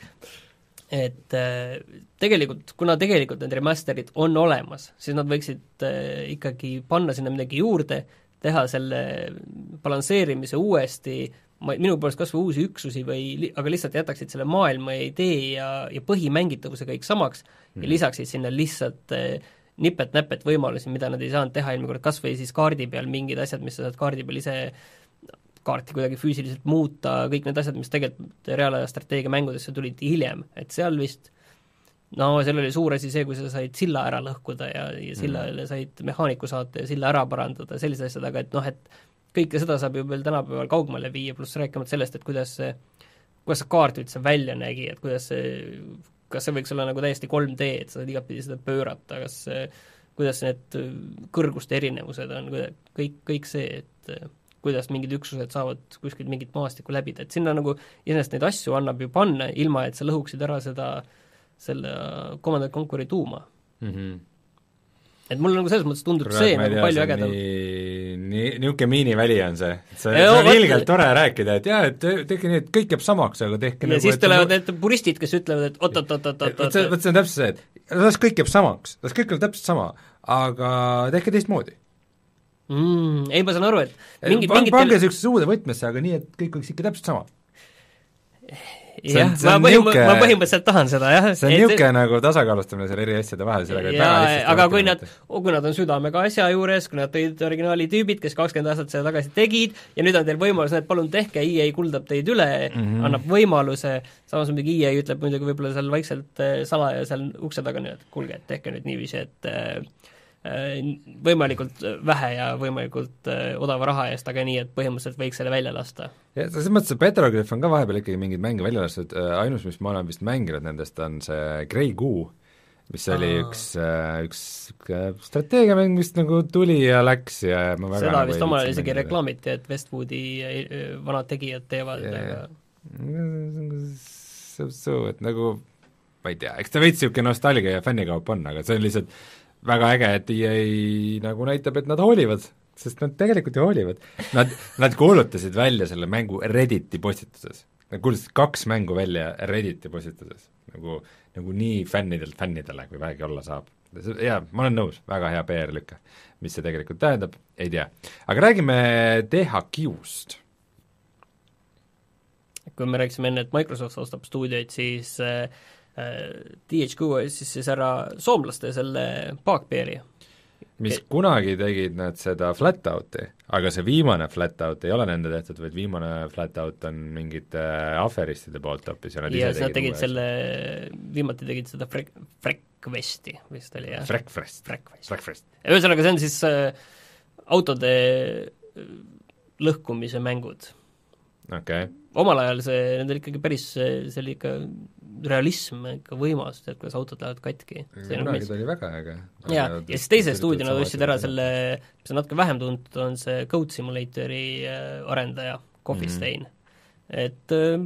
et äh, tegelikult, kuna tegelikult need remasterid on olemas, siis nad võiksid äh, ikkagi panna sinna midagi juurde, teha selle balansseerimise uuesti, ma, minu poolest kas või uusi üksusi või, aga lihtsalt jätaksid selle maailma ja idee ja, ja põhimängitavuse kõik samaks mm. ja lisaksid sinna lihtsalt äh, nipet-näpet võimalusi, mida nad ei saanud teha eelmine kord, kas või siis kaardi peal mingid asjad, mis sa saad kaardi peal ise kaarti kuidagi füüsiliselt muuta, kõik need asjad, mis tegelikult reaalaja strateegia mängudesse tulid hiljem, et seal vist no seal oli suur asi see, kui sa said silla ära lõhkuda ja, ja sillale mm. said mehaaniku saata ja silla ära parandada, sellised asjad, aga et noh, et kõike seda saab ju veel tänapäeval kaugmale viia, pluss rääkimata sellest, et kuidas see, kuidas see kaart üldse välja nägi, et kuidas see, kas see võiks olla nagu täiesti kolm D, et sa saad igatpidi seda pöörata, kas see, kuidas need kõrguste erinevused on, kõik, kõik see, et kuidas mingid üksused saavad kuskilt mingit maastikku läbida, et sinna nagu iseenesest neid asju annab ju panna, ilma et sa lõhuksid ära seda, selle Command and Conqueri tuuma mm. -hmm. et mulle nagu selles mõttes tundub Kurat, see nagu tea, palju ägedam. nii, nii, niisugune miiniväli on see, see, see on ilgelt tore rääkida, et jaa, et tehke nii, et kõik jääb samaks, aga tehke ja nagu, siis tulevad need puristid, kes ütlevad, et oot-oot-oot-oot-oot vot see, see on täpselt see, et las kõik jääb samaks, las kõik on täpselt sama, aga tehke teistmoodi mm,. Ei, ma saan aru, et mingi, pange mingitel... niisugusesse uude võtmesse, aga nii, et kõik oleks ikka täpselt sama. jah, ma, põhim, niuke... ma põhimõtteliselt tahan seda, jah. see on et... niisugune nagu tasakaalustamine selle eri asjade vahel, sellega ja, aga kui nad, kui nad on südamega asja juures, kui nad tõid originaali tüübid, kes kakskümmend aastat seda tagasi tegid, ja nüüd on teil võimalus, et palun tehke, E A kuldab teid üle mm, -hmm. annab võimaluse, samas muidugi E A ütleb muidugi võib-olla seal vaikselt salaja seal ukse taga nüüd, et kuulge, et tehke nüüd niiviisi, et võimalikult vähe ja võimalikult odava raha eest, aga nii, et põhimõtteliselt võiks selle välja lasta. ja selles mõttes, et Petroglyph on ka vahepeal ikkagi mingeid mänge välja lastud, ainus, mis ma olen vist mänginud nendest, on see Grey Goo, mis oli Aa. üks, üks strateegiamäng, mis nagu tuli ja läks ja ma väga seda nagu vist ei omal ajal viitsinud isegi mängida. reklaamiti, et Westwoodi eh, vanad tegijad teevad Yeah. aga So, et nagu ma ei tea, eks ta veits niisugune nostalgia ja fännikaup on, aga see on lihtsalt väga äge, et E A nagu näitab, et nad hoolivad, sest nad tegelikult ju hoolivad. Nad, nad kuulutasid välja selle mängu Redditi postituses. Nad kuulutasid kaks mängu välja Redditi postituses. Nagu, nagu nii fännidelt fännidele, kui vähegi olla saab. Jaa, ma olen nõus, väga hea P R-lükke. Mis see tegelikult tähendab, ei tea. Aga räägime T H Q-st. kui me rääkisime enne, et Microsoft ostab stuudioid, siis äh, T H Q siis siis ära soomlaste selle Bugbeari. Mis kunagi tegid nad seda Flatouti, aga see viimane Flatout ei ole nende tehtud, vaid viimane Flatout on mingite aferistide poolt hoopis ja nad ja ise siis nad tegid uue selle, viimati tegid seda Frek-, Frekvesti vist oli, jah? Frekfest. Frekvest. Frekfest. ühesõnaga, see on siis äh, autode lõhkumise mängud. okei okay. Omal ajal see, nendel ikkagi päris, see oli ikka realism ikka võimas, et kuidas autod lähevad katki. kunagi ta oli väga äge. jaa, ja siis teise stuudio nad ostsid ära selle, mis on natuke vähem tuntud, on see Code Simulatori arendaja, Coffee Stain mm. -hmm.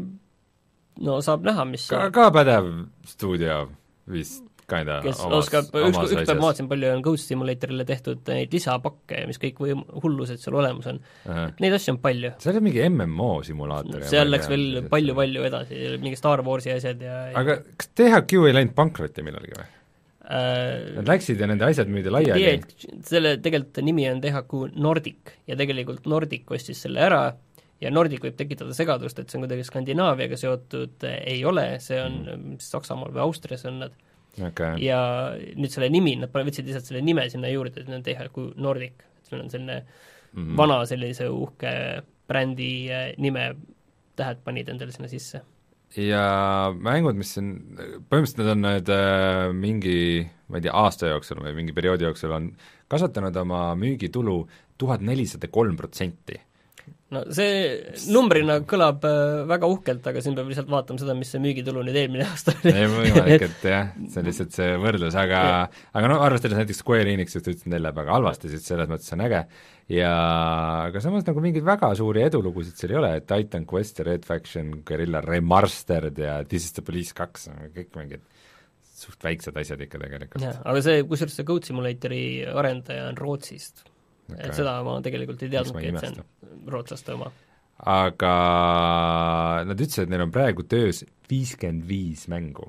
et no saab näha, mis ka, ka pädev stuudio vist kinda kes omas, oskab, üks, üks päev ma vaatasin, palju on Code Simulatorile tehtud neid lisapakke, mis kõik või hullused seal olemas on. Neid asju on palju. see oli mingi M M O simulaator. seal läks veel palju-palju edasi, mingi Star Warsi asjad ja aga kas T H Q ei läinud pankrotti millalgi või? äh, Nad läksid ja nende asjad müüdi laiali? selle tegelikult nimi on T H Q Nordic ja tegelikult Nordic ostis selle ära ja Nordic võib tekitada segadust, et see on kuidagi Skandinaaviaga seotud, ei ole, see on mm. Saksamaal või Austrias on nad. Okay. ja nüüd selle nimi, nad võtsid lihtsalt selle nime sinna juurde, et need on T H Q Nordic, et meil on selline mm -hmm. vana sellise uhke brändi nime, tähed panid endale sinna sisse. Ja mängud, mis on, põhimõtteliselt need on need äh, mingi, ma ei tea, aasta jooksul või mingi perioodi jooksul on kasvatanud oma müügitulu tuhat nelisada kolm protsenti. no see numbrina kõlab äh, väga uhkelt, aga siin peab lihtsalt vaatama seda, mis see müügitulu nüüd eelmine aasta oli. ei, võimalik, et jah, see on lihtsalt see võrdlus, aga aga no arvestades näiteks Square Enix just ütlesid neile väga halvasti, siis selles mõttes on äge ja aga samas nagu mingeid väga suuri edulugusid seal ei ole, et Titan Quest ja Red Faction, Guerrilla Remastered ja This is the Police kaks, kõik mingid suht väiksed asjad ikka tegelikult. aga see, kusjuures see Code Simulatori arendaja on Rootsist. Okay. Et seda ma tegelikult ei teadnudki, et see on rootslaste oma. Aga nad ütlesid, et neil on praegu töös viiskümmend viis mängu.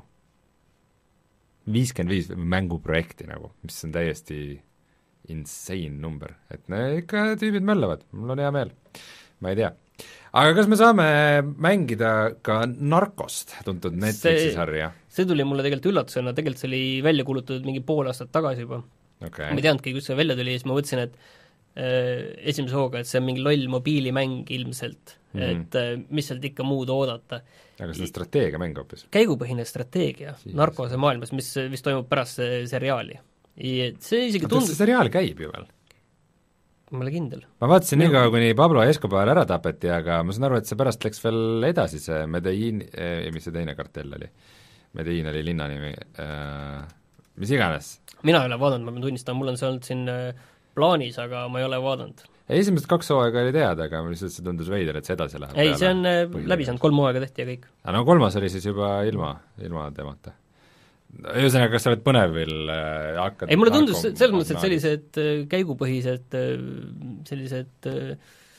viiskümmend viis mänguprojekti nagu, mis on täiesti insane number. Et ne, ikka tüübid möllavad, mul on hea meel. Ma ei tea. Aga kas me saame mängida ka Narcost, tuntud Netflixi sarja? See tuli mulle tegelikult üllatusena, tegelikult see oli välja kuulutatud mingi pool aastat tagasi juba. Okay. Ma ei teadnudki, kus see välja tuli, siis ma mõtlesin, et äh, esimese hooga, et see on mingi loll mobiilimäng ilmselt mm, -hmm. et äh, mis sealt ikka muud oodata. Aga see on strateegiamäng hoopis? Käigupõhine strateegia siis. Narkose maailmas, mis vist toimub pärast see seriaali. See isegi tundub... see seriaal käib ju veel? Ma ole kindel. Ma vaatasin nii kaua, kuni Pablo Escobar ära tapeti, aga ma saan aru, et see pärast läks veel edasi, see Medellin, eh, mis see teine kartell oli? Medellin oli linna nimi äh,, mis iganes. Mina ei ole vaadanud, ma pean tunnistama, mul on see olnud siin plaanis, aga ma ei ole vaadanud. Esimesed kaks hooaega oli teada, aga lihtsalt see tundus veider, et see edasi läheb. ei, see on põhjale. Läbi saanud, kolm hooaega tehti ja kõik. aga no kolmas oli siis juba ilma, ilma temata. Ühesõnaga, kas sa oled põnevil äh, hakkad ei, mulle tundus selles mõttes, et sellised äh, käigupõhised äh, sellised äh,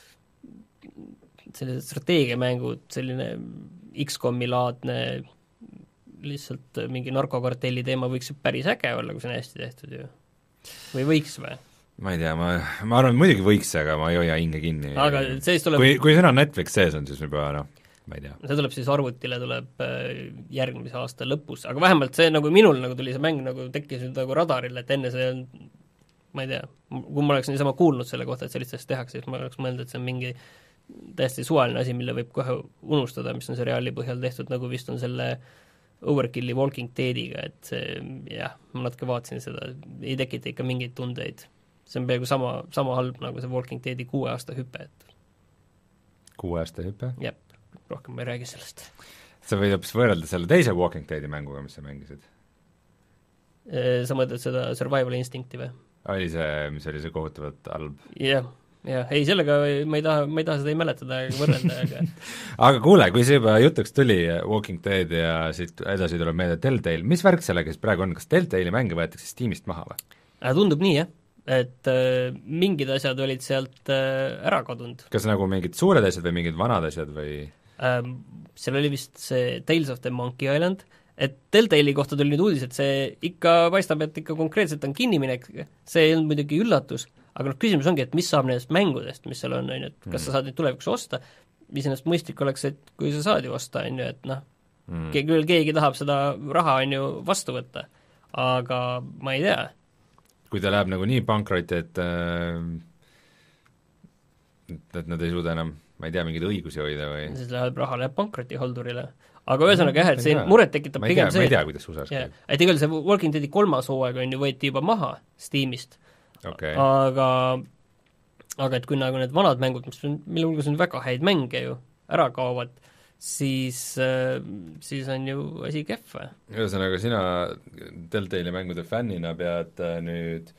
sellised strateegiamängud, selline X COM-i laadne lihtsalt äh, mingi narkokartelli teema võiks päris äge olla, kui see on hästi tehtud ju. Või võiks või? Ma ei tea, ma, ma arvan, muidugi võiks, aga ma ei hoia hinge kinni. aga see siis tuleb kui, kui sõna Netflix sees on, siis juba noh, ma ei tea. see tuleb siis arvutile, tuleb järgmise aasta lõpus, aga vähemalt see nagu minul nagu tuli see mäng nagu tekkis nüüd nagu radaril, et enne see on, ma ei tea, kui ma oleks niisama kuulnud selle kohta, et sellist asja tehakse, siis ma oleks mõelnud, et see on mingi täiesti suvaline asi, mille võib kohe unustada, mis on seriaali põhjal tehtud, nagu vist on selle Overkilli Walking Deadiga, et see, jah, ma natuke vaatasin seda, ei tekita ikka mingeid tundeid. See on peaaegu sama, sama halb nagu see Walking Deadi kuue aasta hüpe, et kuue aasta hüpe? Jep, rohkem ma ei räägi sellest. Sa võid hoopis võrrelda selle teise Walking Deadi mänguga, mis sa mängisid? Sa mõtled seda survival instincti või? oli see, mis oli see kohutavalt halb? jah, jah, ei sellega ma ei taha, ma ei taha seda ei mäletada ega võrrelda, aga aga kuule, kui see juba jutuks tuli, Walking Dead ja siit edasi tuleb meelde Telltale, mis värk sellega siis praegu on, kas Telltale'i mänge võetakse Steamist maha või? Tundub nii, jah, et äh, mingid asjad olid sealt äh, ära kadunud. Kas nagu mingid suured asjad või mingid vanad asjad või? Ähm, seal oli vist see Tales of the Monkey Island, et Telltale'i kohta tuli nüüd uudis, et see ikka paistab, et ikka konkreetselt on kinniminek, see ei olnud muidugi üllatus, aga noh, küsimus ongi, et mis saab nendest mängudest, mis seal on, on ju, et kas sa saad neid tulevikus osta, iseenesest mõistlik oleks, et kui sa saad ju osta, on ju, et noh mm., küll keegi tahab seda raha, on ju, vastu võtta, aga ma ei tea. Kui ta läheb nagu nii pankrotti, et et nad ei suuda enam, ma ei tea, mingeid õigusi hoida või? Siis läheb, raha läheb pankrotihaldurile. Aga ühesõnaga jah, et see muret tekitab pigem see, ma ei tea, kuidas U S A-s käib. Et igal see Walking Deadi kolmas hooaeg on ju võeti juba maha Steamist okay., aga aga et kui nagu need vanad mängud, mis on, mille hulgas on väga häid mänge ju, ära kaovad, siis, siis on ju asi kehv. Ühesõnaga, sina Telltale'i mängude fännina pead nüüd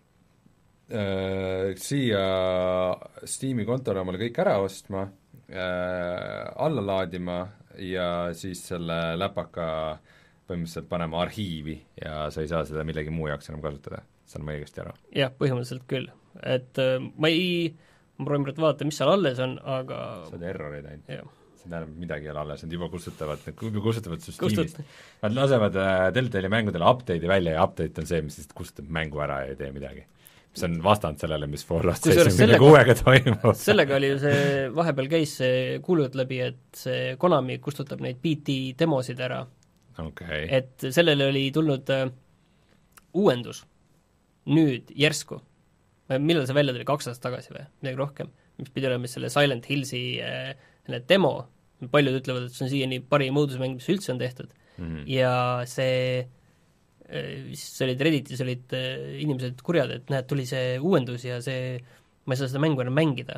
äh, siia Steam'i kontole omale kõik ära ostma, äh, alla laadima ja siis selle läpaka põhimõtteliselt panema arhiivi ja sa ei saa seda millegi muu jaoks enam kasutada, saan ma õigesti aru? jah, põhimõtteliselt küll, et äh, ma ei, ma proovin praegu vaadata, mis seal alles on, aga sa oled erroreid ainult, see tähendab midagi ei ole alles, nad juba kustutavad, juba kustutavad süsteemist, nad lasevad äh, Telltale'i mängudele update'i välja ja update on see, mis lihtsalt kustutab mängu ära ja ei tee midagi. See on vastand sellele, mis Fallout seitsekümmend kuuega toimub. Sellega oli ju see, vahepeal käis see kuulujut läbi, et see Konami kustutab neid B T demosid ära okay.. Et sellele oli tulnud uh, uuendus nüüd järsku, millal see välja tuli, kaks aastat tagasi või midagi rohkem, mis pidi olema selle Silent Hillsi uh, demo, paljud ütlevad, et see on siiani parim õudusmäng, mis üldse on tehtud mm-hmm. ja see siis olid Redditis olid inimesed kurjad, et näed, tuli see uuendus ja see, ma ei saa seda mängu enam mängida.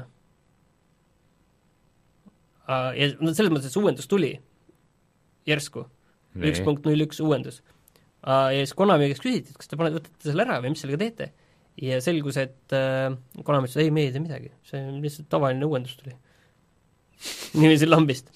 Ja no selles mõttes, et see uuendus tuli järsku, üks punkt null üks uuendus. Ja siis Konami käest küsiti, et kas te panete, võtate selle ära või mis sellega teete? Ja selgus, et Konami ütles, ei, me ei tee midagi, see on lihtsalt tavaline uuendus tuli. Niiviisi lambist.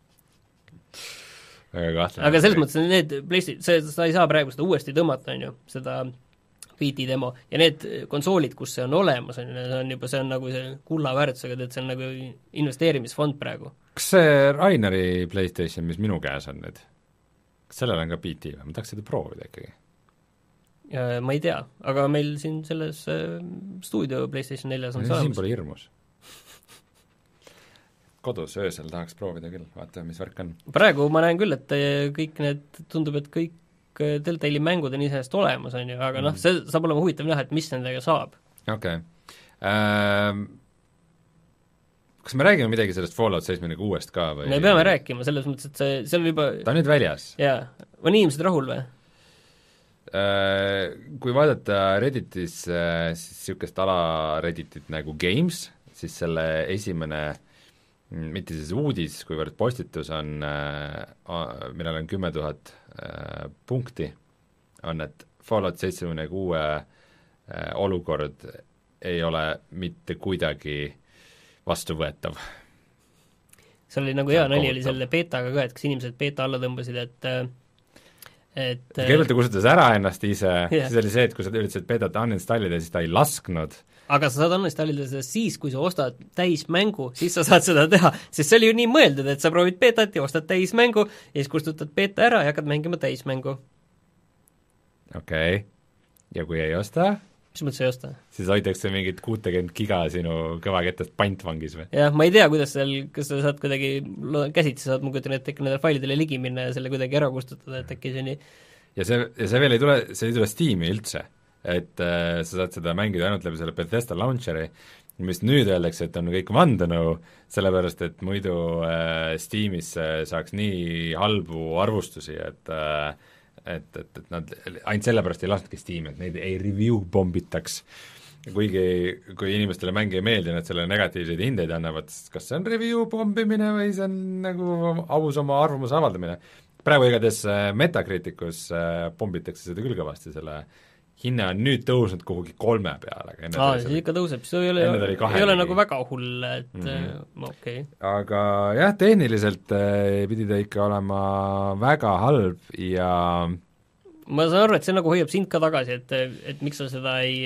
aga selles mõttes need PlayStation, see, sa ei saa praegu seda uuesti tõmmata, on ju, seda B T demo, ja need konsoolid, kus see on olemas, on, see on juba, see on nagu see kulla väärtusega, et see on nagu investeerimisfond praegu. Kas see Raineri PlayStation, mis minu käes on nüüd, kas sellel on ka B T või? Ma tahaks seda proovida ikkagi. Ja, ma ei tea, aga meil siin selles äh, stuudio PlayStation neljas on no, saamas. Siin pole hirmus. Kodus öösel tahaks proovida küll, vaata, mis värk on. Praegu ma näen küll, et kõik need, tundub, et kõik Telltale'i mängud on iseenesest olemas, on ju, aga noh, see saab olema huvitav näha, et mis nendega saab. Okei okay. ähm, Kas me räägime midagi sellest Fallout seitsekümmend kuuest ka või? Me peame rääkima, selles mõttes, et see, see on juba ta on nüüd väljas? Jaa, on inimesed rahul või? Äh, kui vaadata Redditis äh, siis niisugust ala Redditit nagu Games, siis selle esimene mitte siis uudis, kuivõrd postitus on, millel on kümme tuhat punkti, on, et Fallout seitsekümmend kuue olukord ei ole mitte kuidagi vastuvõetav. see oli nagu hea nali, oli selle beetaga ka, et kas inimesed beeta alla tõmbasid, et et kõigepealt ta kustutas ära ennast ise yeah., siis oli see, et kui sa üritasid beetat uninstallida, siis ta ei lasknud. Aga sa saad uninstallida seda siis, kui sa ostad täismängu, siis sa saad seda teha, sest see oli ju nii mõeldud, et sa proovid beetat ja ostad täismängu ja siis kustutad beeta ära ja hakkad mängima täismängu. Okei okay., ja kui ei osta? Mis mõttes ei osta? Siis hoitakse mingit kuutekümmet giga sinu kõvakettest pantvangis või? jah, ma ei tea, kuidas seal, kas sa saad kuidagi käsitsi saad, ma kujutan ette ikka nendele failidele ligi minna ja selle kuidagi ära kustutada, et äkki see on nii ja see, ja see veel ei tule, see ei tule Steam'i üldse, et äh, sa saad seda mängida ainult läbi selle Bethesda launcheri, mis nüüd öeldakse, et on kõik vandenõu, sellepärast et muidu äh, Steam'is saaks nii halbu arvustusi, et äh, et, et, et nad ainult sellepärast ei lasknudki Steam'i, et neid ei review bombitaks. Kuigi, kui inimestele mäng ei meeldi, nad selle negatiivseid hindeid annavad, kas see on review bombimine või see on nagu aus oma arvamuse avaldamine. praegu igatahes Metacriticus pommitakse seda küll kõvasti, selle hinne on nüüd tõusnud kuhugi kolme peale, aga enne aa, siis ikka tõuseb, see ei ole, ei ole nagu väga hull, et mm-hmm. okei okay.. aga jah, tehniliselt pidi ta ikka olema väga halb ja ma saan aru, et see nagu hoiab sind ka tagasi, et, et miks sa seda ei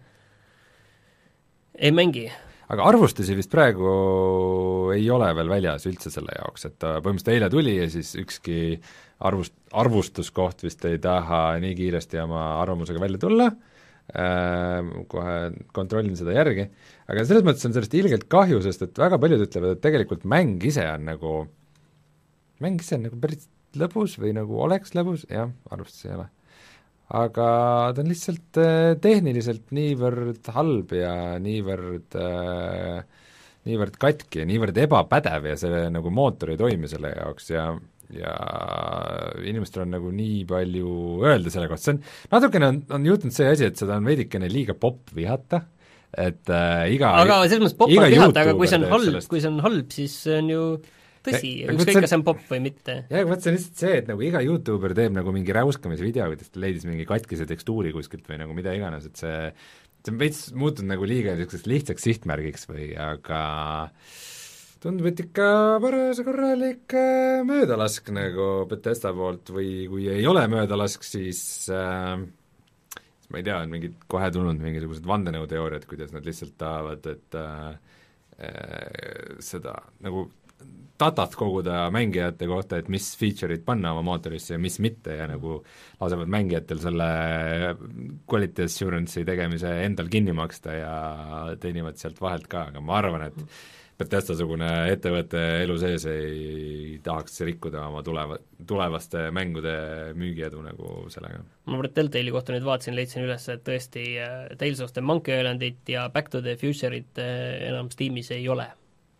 ei mängi. Aga arvustusi vist praegu ei ole veel väljas üldse selle jaoks, et ta põhimõtteliselt eile tuli ja siis ükski arvust, arvustuskoht vist ei taha nii kiiresti oma arvamusega välja tulla, äh, kohe kontrollin seda järgi, aga selles mõttes on sellest ilgelt kahju, sest et väga paljud ütlevad, et tegelikult mäng ise on nagu, mäng ise on nagu päris lõbus või nagu oleks lõbus, jah, arvustus ei ole. Aga ta on lihtsalt äh, tehniliselt niivõrd halb ja niivõrd äh, niivõrd katki ja niivõrd ebapädev ja see nagu mootor ei toimi selle jaoks ja ja inimestel on nagu nii palju öelda selle kohta, see on, natukene on, on juhtunud see asi, et seda on veidikene liiga popp vihata, et äh, iga aga selles mõttes popp on vihata, aga kui see on halb, kui see on halb, siis see on ju tõsi, ükskõik kas see on popp või mitte. jah, vaat see on lihtsalt see, et nagu iga YouTuber teeb nagu mingi räuskamise video, kuidas ta leidis mingi katkise tekstuuri kuskilt või nagu mida iganes, et see see on veits muutunud nagu liiga niisuguseks lihtsaks sihtmärgiks või, aga tundub, et ikka parase korralik möödalask nagu Bethesda poolt või kui ei ole möödalask, siis äh, ma ei tea, on mingid kohe tulnud mingisugused vandenõuteooriad, kuidas nad lihtsalt tahavad, et äh, äh, seda nagu datat koguda mängijate kohta, et mis feature'id panna oma mootorisse ja mis mitte ja nagu lasevad mängijatel selle quality assurance'i tegemise endal kinni maksta ja teenivad sealt vahelt ka, aga ma arvan, et Bethesda-sugune ettevõtte elu sees ei tahaks rikkuda oma tuleva, tulevaste mängude müügiedu nagu sellega. ma Telltale'i kohta nüüd vaatasin, leidsin üles, et tõesti Tales of the Monkey Islandit ja Back to the Future'it enam Steamis ei ole.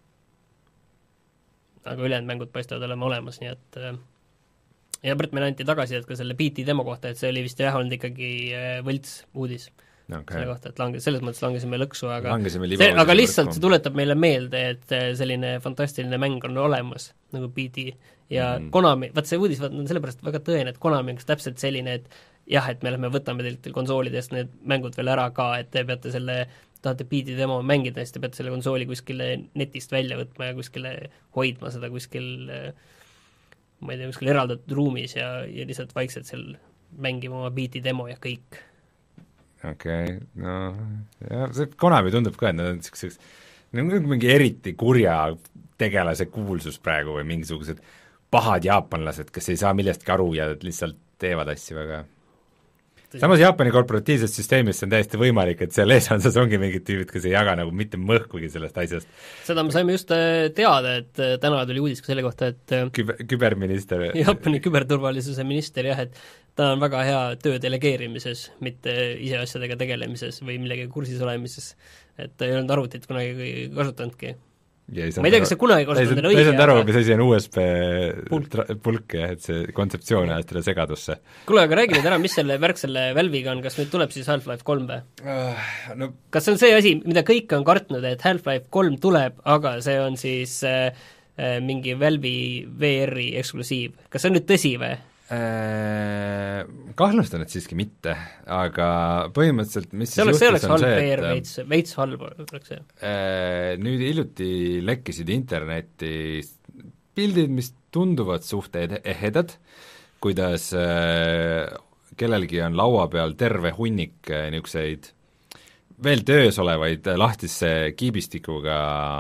Aga ülejäänud mängud paistavad olema olemas, nii et ja Brett meil anti tagasi, et ka selle B T demo kohta, et see oli vist jah olnud ikkagi võlts uudis. Okay. Selle kohta, et lange, selles mõttes langesime lõksu, aga see, aga lihtsalt see tuletab meile meelde, et selline fantastiline mäng on olemas, nagu B T ja mm. Konami, vaat see uudis vaat, on sellepärast väga tõene, et Konami on täpselt selline, et jah, et me lähme võtame teilt konsoolidest need mängud veel ära ka, et te peate selle, tahate B T demo mängida, siis te peate selle konsooli kuskile netist välja võtma ja kuskile hoidma seda kuskil ma ei tea, kuskil eraldatud ruumis ja, ja lihtsalt vaikselt seal mängima oma B T demo ja kõik. Okei okay,, no jah, see Konami tundub ka, et nad on niisuguseks, mingi eriti kurja tegelase kuulsus praegu või mingisugused pahad jaapanlased, kes ei saa millestki aru ja lihtsalt teevad asju väga. Samas Jaapani korporatiivses süsteemis see on täiesti võimalik, et seal eesandas ongi mingid tüübid, kes ei jaga nagu mitte mõhkugi sellest asjast. Seda me saime just teada, et täna tuli uudis ka selle kohta, et Küber, küberminister Jaapani küberturvalisuse minister jah, et ta on väga hea töö delegeerimises, mitte ise asjadega tegelemises või millegi kursis olemises, et ta ei olnud arvutit kunagi kasutanudki. Ja ma ei tea, kas see kunagi kasutanud on õige. Ma ei saanud aru, mis asi on U S B pulk, pulk jah, et see kontseptsioon ajas teile segadusse. Kuule, aga räägi nüüd ära, mis selle värk selle Valve'iga on, kas nüüd tuleb siis Half-Life kolm või? Uh, no. Kas see on see asi, mida kõik on kartnud, et Half-Life kolm tuleb, aga see on siis äh, mingi Valve'i V R-i eksklusiiv. Kas see on nüüd tõsi või? Kahtlustan, et siiski mitte, aga põhimõtteliselt mis see oleks, see oleks halb V R, veits, veits halb oleks see. Nüüd hiljuti lekkisid internetti pildid, mis tunduvad suht ehedad, kuidas kellelgi on laua peal terve hunnik niisuguseid veel töös olevaid lahtisse kiibistikuga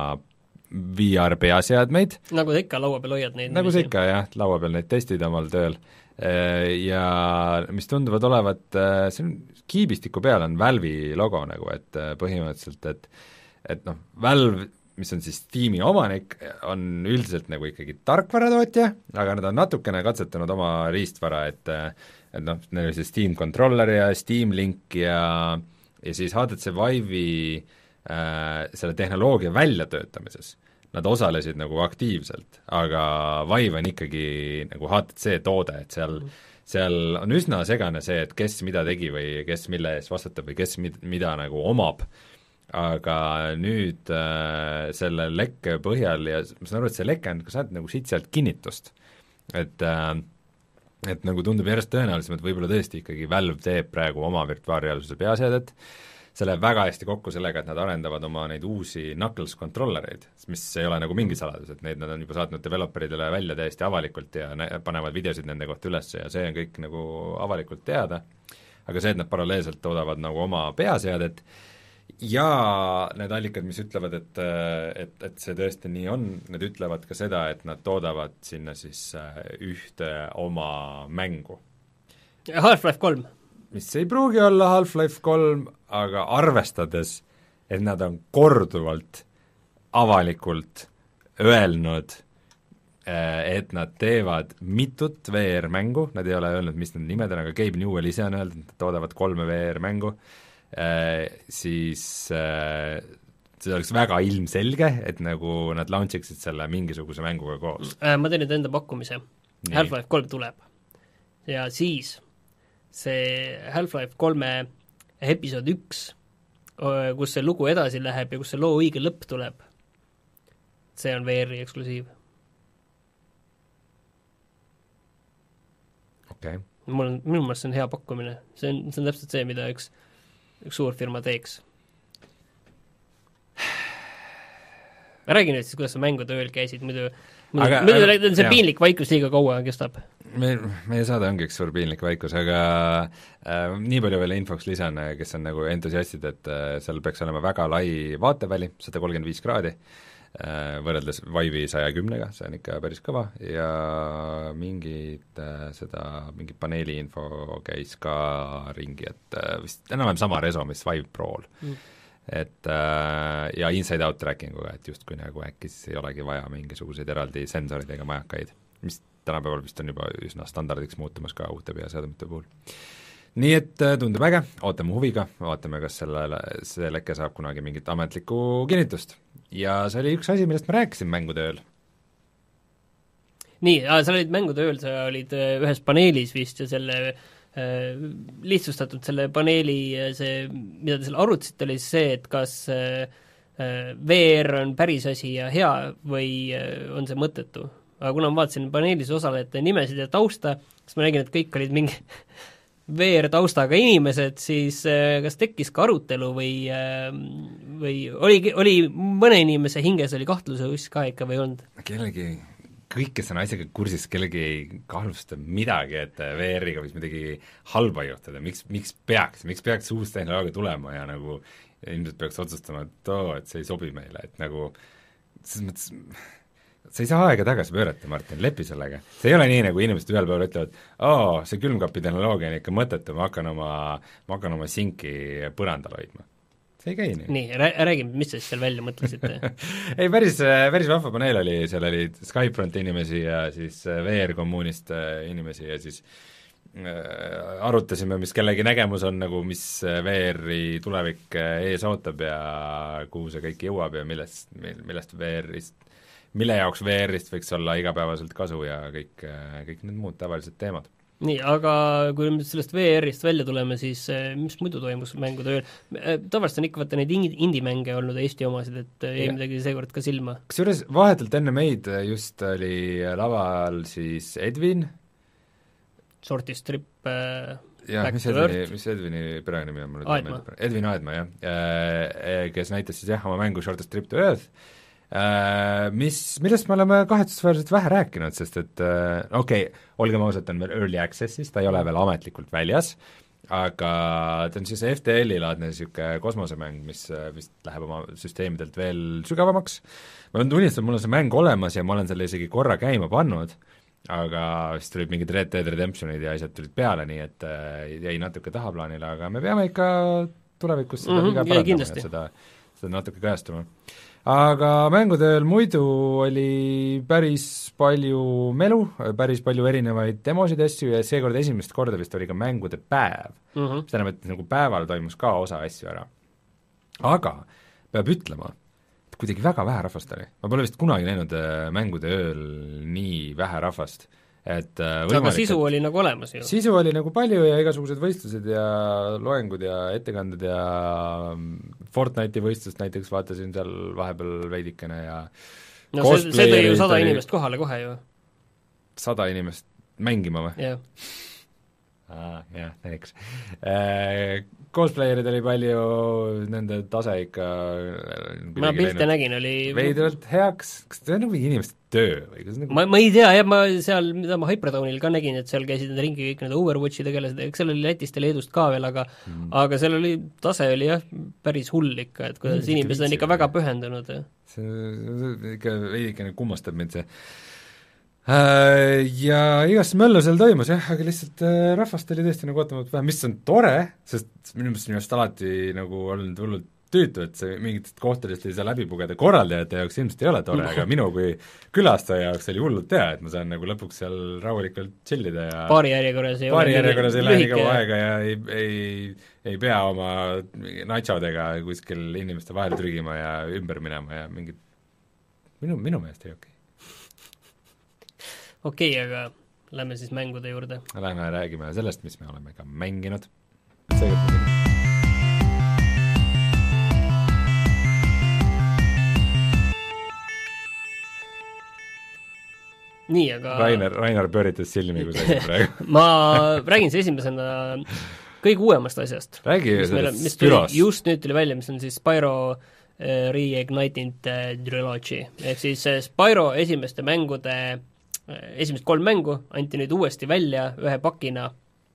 V R peaseadmeid. Nagu sa ikka laua peal hoiad neid. Nagu sa ikka jah, laua peal neid testid omal tööl. Ja mis tunduvad olevat, see on, kiibistiku peal on Valve'i logo nagu, et põhimõtteliselt, et et noh, Valve, mis on siis Steam'i omanik, on üldiselt nagu ikkagi tarkvaratootja, aga nad on natukene katsetanud oma riistvara, et et noh, neil oli see Steam Controller ja Steam Link ja ja siis H T C Vive'i äh, selle tehnoloogia väljatöötamises nad osalesid nagu aktiivselt, aga Vive on ikkagi nagu H T C toode, et seal mm. seal on üsna segane see, et kes mida tegi või kes mille eest vastutab või kes mid, mida nagu omab, aga nüüd äh, selle lekke põhjal ja ma saan aru, et see leke on ka saanud nagu siit-sealt kinnitust, et äh, et nagu tundub järjest tõenäolisem, et võib-olla tõesti ikkagi Valve teeb praegu oma virtuaalreaalsuse peaseadet, see läheb väga hästi kokku sellega, et nad arendavad oma neid uusi Knuckles kontrollereid, mis ei ole nagu mingi saladus, et neid nad on juba saatnud developeridele välja täiesti avalikult ja ne-, panevad videosid nende kohta üles ja see on kõik nagu avalikult teada, aga see, et nad paralleelselt toodavad nagu oma peaseadet ja need allikad, mis ütlevad, et, et, et see tõesti nii on, need ütlevad ka seda, et nad toodavad sinna siis ühte oma mängu. Half-Life kolm. Mis ei pruugi olla Half-Life kolm, aga arvestades, et nad on korduvalt avalikult öelnud, et nad teevad mitut V R-mängu, nad ei ole öelnud, mis need nimed on, aga Gabe Newell ise on öelnud, et nad toodavad kolme V R-mängu, Äh, siis äh, see oleks väga ilmselge, et nagu nad launchiksid selle mingisuguse mänguga koos. Äh, ma teen nüüd enda pakkumise. Nii. Half-Life kolm tuleb. Ja siis see Half-Life kolme episood üks, kus see lugu edasi läheb ja kus see loo õige lõpp tuleb, see on V R-i eksklusiiv. Okei okay. Mul on, minu meelest see on hea pakkumine. See on, see on täpselt see, mida üks üks suur firma teeks. Ma räägin nüüd siis, kuidas sa mängude ööl käisid, muidu, muidu, aga, muidu aga, see jah. Piinlik vaikus liiga kaua kestab. Me, meie saade ongi üks suur piinlik vaikus, aga äh, nii palju veel infoks lisan, kes on nagu entusiastid, et äh, seal peaks olema väga lai vaateväli, sada kolmkümmend viis kraadi, äh, võrreldes Vive'i saja kümnega, see on ikka päris kõva, ja mingid äh, seda, mingi paneeli info käis ka ringi, et äh, vist enam-vähem sama reso, mis Vive Pro'l mm. et äh, ja inside-out tracking uga, et justkui nagu äkki siis ei olegi vaja mingisuguseid eraldi sensorid ega majakaid, mis tänapäeval vist on juba üsna standardiks muutumas ka uute peaseadmete puhul. Nii et tundub äge, ootame huviga, vaatame, kas sellele, see leke saab kunagi mingit ametlikku kinnitust. Ja see oli üks asi, millest ma rääkisin mängude ööl. Nii, sa olid mängude ööl, sa olid ühes paneelis vist ja selle äh, lihtsustatud selle paneeli, see, mida te seal arutasite, oli see, et kas äh, V R on päris asi ja hea või äh, on see mõttetu. Aga kuna ma vaatasin paneelis osalejate nimesid ja tausta, siis ma nägin, et kõik olid mingi V R-taustaga inimesed, siis kas tekkis ka arutelu või, või oli, oli mõne inimese hinges oli kahtluse uss ka ikka või olnud? Kellegi, kõik, kes on asjaga kursis, kellegi ei kahlusta midagi, et V R-iga võis midagi halba juhtada, miks, miks peaks, miks peaks uus tehnoloogia tulema ja nagu ilmselt peaks otsustama, et oo, et see ei sobi meile, et nagu selles mõttes sa ei saa aega tagasi pöörata, Martin, lepi sellega. See ei ole nii, nagu inimesed ühel päeval ütlevad, oo, see külmkapi tehnoloogia on ikka mõttetu, ma hakkan oma, ma hakkan oma sinki põrandal hoidma. See ei käi nii. Nii, räägime, mis te seal välja mõtlesite? ei, päris, päris vahva paneel oli, seal oli Skyfronti inimesi ja siis V R-kommuunist inimesi ja siis äh, arutasime, mis kellegi nägemus on nagu, mis V R-i tulevik ees ootab ja kuhu see kõik jõuab ja millest, millest V R-ist mille jaoks V R-ist võiks olla igapäevaselt kasu ja kõik, kõik need muud tavalised teemad. Nii, aga kui me sellest V R-ist välja tuleme, siis mis muidu toimus mängude ööl? Tavaliselt on ikka vaata neid indie-mänge olnud Eesti omasid, et jäi midagi seekord ka silma. Kusjuures vahetult enne meid just oli laval siis Edwin Sorti Strip äh, jah, mis Edvini, mis Edvini perenimi on? Aedma. Edwin Aedma, jah, kes näitas siis jah, oma mängu Short Strip to Earth, mis, millest me oleme kahetsusväärselt vähe rääkinud, sest et okei okay,, olgem ausalt, on veel early access'is, ta ei ole veel ametlikult väljas, aga ta on siis F T L-i-laadne niisugune kosmosemäng, mis vist läheb oma süsteemidelt veel sügavamaks. ma olen tunnistanud, mul on see mäng olemas ja ma olen selle isegi korra käima pannud, aga siis tulid mingid Red Dead Redemptionid ja asjad tulid peale, nii et jäi natuke tahaplaanile, aga me peame ikka tulevikus seda mm-hmm, viga parandama ja seda, seda natuke kajastuma. Aga mängutööl muidu oli päris palju melu, päris palju erinevaid demosid asju ja seekord esimest korda vist oli ka mängude päev mm-hmm., mis tähendab, et nagu päeval toimus ka osa asju ära. Aga peab ütlema, et kuidagi väga vähe rahvast oli. Ma pole vist kunagi näinud mängude ööl nii vähe rahvast. Et võimalik, aga sisu oli nagu olemas ju? Sisu oli nagu palju ja igasugused võistlused ja loengud ja ettekanded ja Fortnite'i võistlust näiteks vaatasin seal vahepeal veidikene ja no see, see tõi ju sada inimest kohale kohe ju. Sada inimest mängima või? jah. Aa, jah, eks. Cosplayerid oli palju, nende tase ikka ma pilte nägin, oli veidralt heaks, kas see on nagu inimeste töö või kas nagu ma, ma ei tea, jah, ma seal, mida ma Hypertownil ka nägin, et seal käisid need ringi kõik need Overwatchi tegelased, eks seal oli Lätist ja Leedust ka veel, aga mm. aga seal oli, tase oli jah, päris hull ikka, et kuidas mm, inimesed on ikka väga pühendunud. See ikka veidikene kummastab mind see. Ja igast möllu seal toimus jah, aga lihtsalt rahvast oli tõesti nagu ootamatult vähe, mis on tore, sest minu meelest minu arust alati nagu olnud hullult tüütu, et see mingitest kohtadest ei saa läbi pugeda, korraldajate jaoks ilmselt ei ole tore, aga minu kui külastaja jaoks oli hullult hea, et ma saan nagu lõpuks seal rahulikult chillida ja paari järjekorras ei paari järjekorras ei lähe nii kaua aega ja ei, ei, ei pea oma nachodega kuskil inimeste vahel trügima ja ümber minema ja mingid minu, minu meelest ei okei. okei okay,, aga lähme siis mängude juurde. Lähme räägime sellest, mis me oleme ka mänginud. Seega nii, aga Rainer, Rainer pööritas silmi kusagil praegu ma räägin siis esimesena kõige uuemast asjast. Räägi sellest Spyros. Just nüüd tuli välja, mis on siis Spyro uh, Reignited uh, Trilogy. Ehk siis uh, Spyro esimeste mängude uh, esimest kolm mängu anti nüüd uuesti välja ühe pakina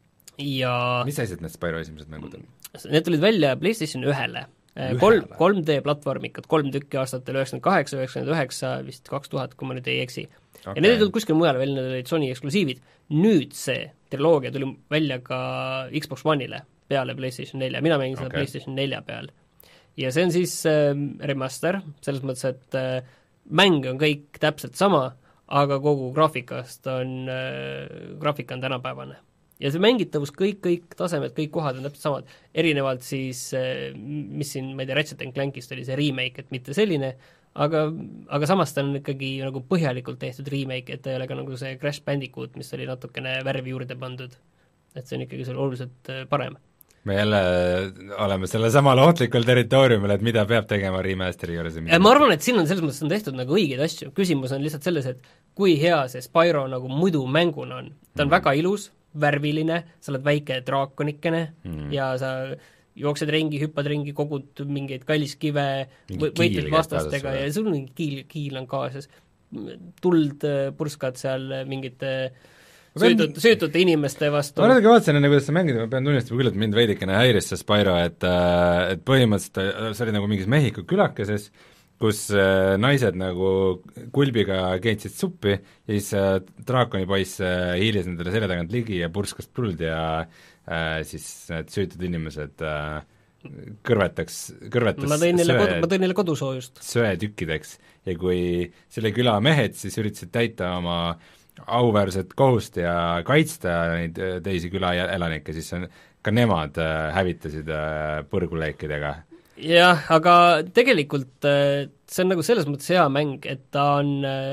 ja mis asjad need Spyro esimesed mängud on? Need tulid välja PlayStation ühele. Kolm, kolm D platvormikad, kolm tükki aastatel üheksakümmend kaheksa, üheksakümmend üheksa, vist kaks tuhat, kui ma nüüd ei eksi. Okay. Ja need ei tulnud kuskil mujal välja, need olid Sony eksklusiivid. Nüüd see triloogia tuli välja ka Xbox One'ile peale PlayStation nelja, mina mängin seda okay. PlayStation nelja peal. Ja see on siis äh, remaster, selles mõttes, et äh, mäng on kõik täpselt sama, aga kogu graafikast on äh,, graafika on tänapäevane. Ja see mängitavus, kõik, kõik tasemed, kõik kohad on täpselt samad, erinevalt siis, mis siin, ma ei tea, Ratchet and Clankist oli see remake, et mitte selline, aga, aga samas ta on ikkagi nagu põhjalikult tehtud remake, et ta ei ole ka nagu see Crash Bandicoot, mis oli natukene värvi juurde pandud. Et see on ikkagi seal oluliselt parem. Me jälle oleme selle samal ohtlikul territooriumil, et mida peab tegema remasteri juures. Ma arvan, et siin on selles mõttes on tehtud nagu õigeid asju, küsimus on lihtsalt selles, et kui hea see Spyro nagu muidu mänguna on. Ta on mm. väga ilus, värviline, sa oled väike draakonikene mm. ja sa jooksed ringi, hüppad ringi, kogud mingeid kalliskive, võitled vastastega ja sul mingi kiil, kiil on kaasas. Tuld purskad seal mingite söötute, söötute inimeste vastu. ma natuke vaatasin enne, kuidas sa mängid, ma pean tunnistama küll, et mind veidikene häiris see Spyro, et, et põhimõtteliselt see oli nagu mingis Mehhiko külakeses, kus äh, naised nagu kulbiga keetsid suppi ja siis äh, draakonipoiss äh, hiilis nendele selja tagant ligi ja purskas tuld ja äh, siis need süütud inimesed äh, kõrvetaks, kõrvetas ma tõin neile, kodu, ma tõin neile kodusoojust. Söetükkideks ja kui selle küla mehed siis üritasid täita oma auväärset kohust ja kaitsta neid teisi küla elanikke, siis on, ka nemad äh, hävitasid äh, põrguleekidega. Jah, aga tegelikult see on nagu selles mõttes hea mäng, et ta on,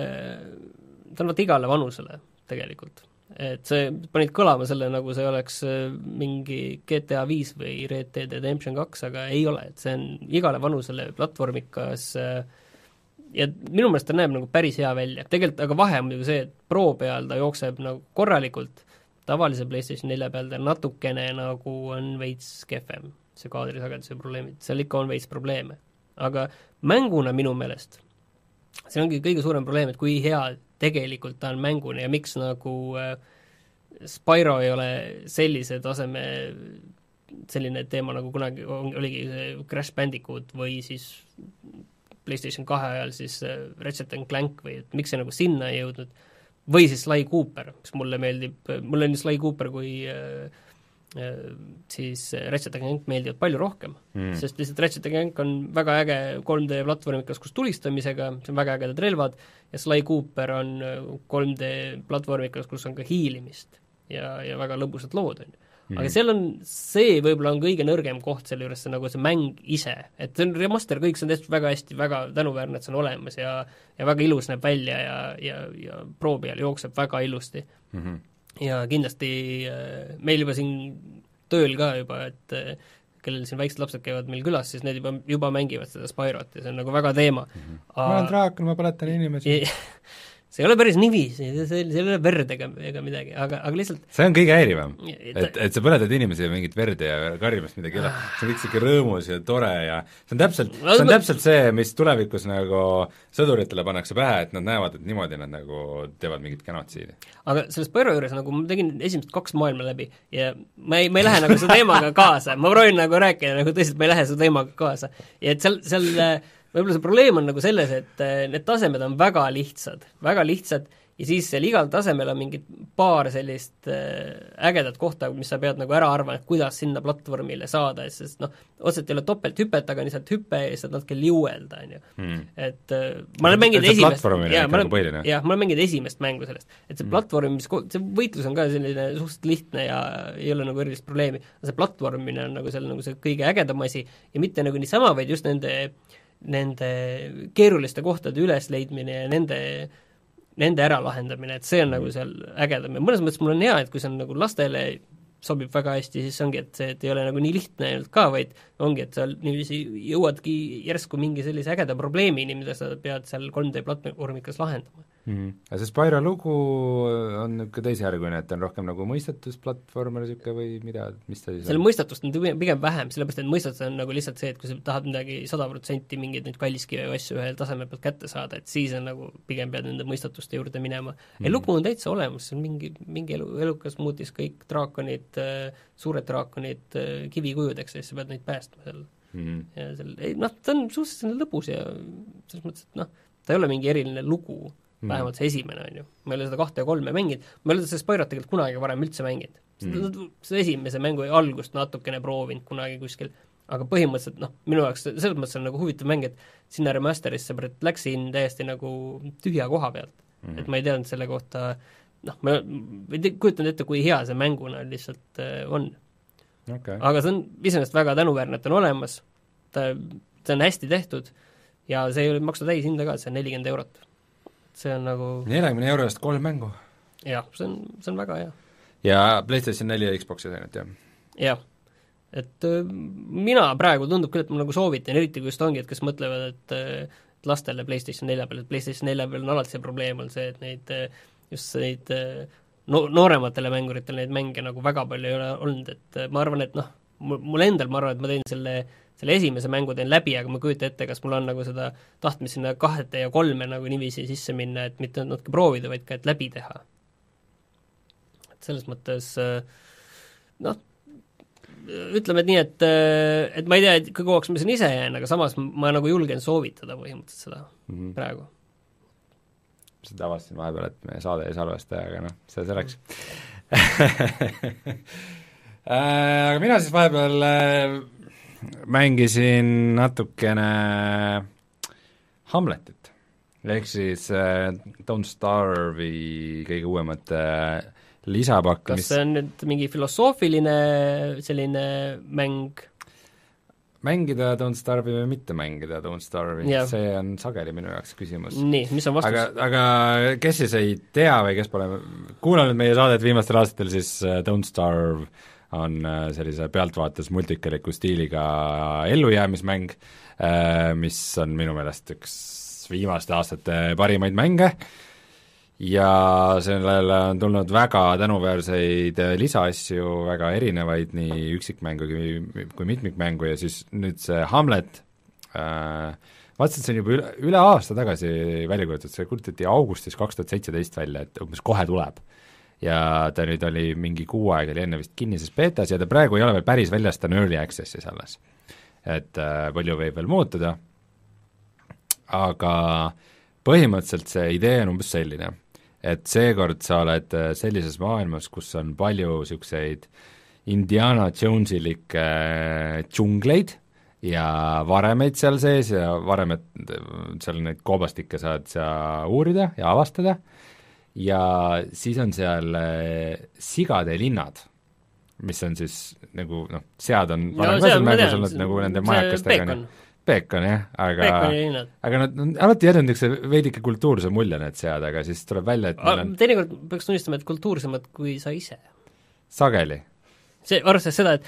ta on vaata igale vanusele tegelikult. Et see, panid kõlama selle, nagu see oleks mingi G T A viis või Red Dead Redemption kaks, aga ei ole, et see on igale vanusele platvormikas ja minu meelest ta näeb nagu päris hea välja. Tegelikult aga vahe on muidugi see, et Pro peal ta jookseb nagu korralikult, tavalise PlayStation nelja peal ta natukene nagu on veits kehvem. See kaadrisageduse probleemid, seal ikka on veits probleeme. Aga mänguna minu meelest, see ongi kõige suurem probleem, et kui hea tegelikult ta on mänguna ja miks nagu äh, Spyro ei ole sellise taseme selline teema, nagu kunagi oligi see Crash Bandicoot või siis PlayStation kahe ajal siis äh, Ratchet and Clank või et miks see nagu sinna ei jõudnud, või siis Sly Cooper, mis mulle meeldib, mulle on Sly Cooper kui äh, siis Ratchet and Clank meeldivad palju rohkem mm., sest lihtsalt Ratchet and Clank on väga äge kolm D platvormikas, kus tulistamisega, see on väga ägedad relvad, ja Sly Cooper on kolm D platvormikas, kus on ka hiilimist ja, ja väga lõbusad lood on. Mm. Aga seal on, see võib-olla on kõige nõrgem koht selle juures, see nagu see mäng ise, et see on remaster, kõik see on tehtud väga hästi, väga tänuväärne, et see on olemas ja, ja väga ilus näeb välja ja, ja, ja Pro peal jookseb väga ilusti mm-hmm. ja kindlasti meil juba siin tööl ka juba, et kellel siin väiksed lapsed käivad meil külas, siis need juba, juba mängivad seda Spyrot ja see on nagu väga teema mm. -hmm. ma olen draakon, ma põletan inimesi. see ei ole päris niiviisi, see ei ole verd ega, ega midagi, aga, aga lihtsalt see on kõige häirivam, et, et, et sa põletad inimesi mingit verd ja karjumist midagi ei ole, see on kõik siuke rõõmus ja tore ja see on täpselt, see on täpselt see, mis tulevikus nagu sõduritele pannakse pähe, et nad näevad, et niimoodi nad nagu teevad mingit genotsiidi. Aga selles Spyro juures nagu ma tegin esimesed kaks maailma läbi ja ma ei, ma ei lähe nagu selle teemaga kaasa, ma proovin nagu rääkida nagu tõsiselt, ma ei lähe selle teemaga kaasa. Ja et seal, seal võib-olla see probleem on nagu selles, et need tasemed on väga lihtsad, väga lihtsad ja siis seal igal tasemel on mingid paar sellist ägedat kohta, mis sa pead nagu ära arvama, et kuidas sinna platvormile saada, sest noh, otseselt ei ole topelthüpet, aga lihtsalt hüpe ja saad natuke liuelda, on ju. Hmm. Et ma olen mänginud esimest, jah, ma olen, jah, ma olen mänginud esimest mängu sellest, et see platvorm, see võitlus on ka selline suhteliselt lihtne ja ei ole nagu erilist probleemi, see platvormine on nagu seal nagu see kõige ägedam asi ja mitte nagu niisama, vaid just nende nende keeruliste kohtade ülesleidmine ja nende, nende äralahendamine, et see on nagu seal ägedam ja mõnes mõttes mul on hea, et kui see on nagu lastele sobib väga hästi, siis ongi, et see, et ei ole nagu nii lihtne ainult ka, vaid ongi, et sa niiviisi jõuadki järsku mingi sellise ägeda probleemini, mida sa pead seal kolm D platvormikas lahendama. Mm-hmm. Ja see Spyro lugu on niisugune teisejärguline, et on rohkem nagu mõistatusplatvormer niisugune või mida, mis ta siis selle on? Mõistatust on pigem vähem, sellepärast et mõistatus on nagu lihtsalt see, et kui sa tahad midagi sada protsenti mingeid neid kalliskive või asju ühel tasemel pealt kätte saada, et siis on nagu pigem pead nende mõistatuste juurde minema. Mm-hmm. Ja lugu on täitsa olemas, see on mingi, mingi elu, elukas muutis kõik draakonid, suured draakonid kivikujudeks ja siis sa pead neid päästma seal. Mm-hmm. Ja seal, ei noh, ta on suhteliselt lõbus ja selles mõttes, et noh, ta ei ole mingi eriline lugu, vähemalt see esimene on ju, ma ei ole seda kahte ja kolme mänginud, ma ei ole seda Spyrot tegelikult kunagi varem üldse mänginud. Mm. Seda esimese mängu algust natukene proovinud kunagi kuskil, aga põhimõtteliselt noh, minu jaoks selles mõttes on nagu huvitav mäng, et sinna remasterisse läksin täiesti nagu tühja koha pealt mm., et ma ei teadnud selle kohta, noh, ma ei kujutanud ette, kui hea see mänguna lihtsalt on okay.. Aga see on iseenesest väga tänuväärne, et on olemas, ta, see on hästi tehtud ja see ei ole maksta täishinda ka, see on nelikümmend eurot. See on nagu neljakümne euro eest kolm mängu. Jah, see on, see on väga hea. Ja PlayStation neli ja Xbox'i ainult, jah? Jah. Et äh, mina praegu tundub küll, et ma nagu soovitan, eriti kui just ongi, et kes mõtlevad, et äh, lastele PlayStation nelja peal, et PlayStation nelja peal on alati see probleem, on see, et neid äh, just neid äh, no, noorematele mänguritele neid mänge nagu väga palju ei ole olnud, et äh, ma arvan, et noh, mul endal ma arvan, et ma teen selle selle esimese mängu teen läbi, aga ma kujutan ette, kas mul on nagu seda tahtmist sinna kahte ja kolme nagu niiviisi sisse minna, et mitte natuke proovida, vaid ka, et läbi teha. Et selles mõttes noh, ütleme, et nii, et, et ma ei tea, et kui kauaks ma siin ise jään, aga samas ma nagu julgen soovitada põhimõtteliselt seda mm-hmm. praegu. Seda avastasin vahepeal, et meie saade ei salvesta, aga noh, see selleks mm. Aga mina siis vahepeal mängisin natukene Hamletit, ehk siis äh, Don't Starve'i kõige uuemat äh, lisapakk. Kas mis... see on nüüd mingi filosoofiline selline mäng? Mängida Don't Starve'i või mitte mängida Don't Starve'i, see on sageli minu jaoks küsimus. Nii, mis on vastus? Aga, aga kes siis ei tea või kes pole kuulanud meie saadet viimastel aastatel, siis uh, Don't Starve on sellise pealtvaates multikaliku stiiliga ellujäämismäng, mis on minu meelest üks viimaste aastate parimaid mänge ja sellele on tulnud väga tänuväärseid lisaasju, väga erinevaid, nii üksikmängu kui, kui mitmikmängu ja siis nüüd see Hamlet äh, vaatasin, see on juba üle, üle aasta tagasi välja kuulutatud, see kuulutati augustis kaks tuhat seitseteist välja, et umbes kohe tuleb. Ja ta nüüd oli mingi kuu aega, oli enne vist kinnises betas ja ta praegu ei ole veel päris väljas, ta on early access'is alles. Et äh, palju võib veel muutuda, aga põhimõtteliselt see idee on umbes selline, et seekord sa oled sellises maailmas, kus on palju niisuguseid Indiana Jonesilikke džungleid ja varemeid seal sees ja varemed, seal neid koobastikke saad sa uurida ja avastada, ja siis on seal sigade linnad, mis on siis nagu noh, sead on varem no, ka seal mängus olnud nagu nende majakastega, peekon jah, aga aga nad on alati jäänud niisuguse veidike kultuurse mulje need sead, aga siis tuleb välja, et on... teinekord peaks tunnistama, et kultuursemad kui sa ise. Sageli. See, arvestades seda, et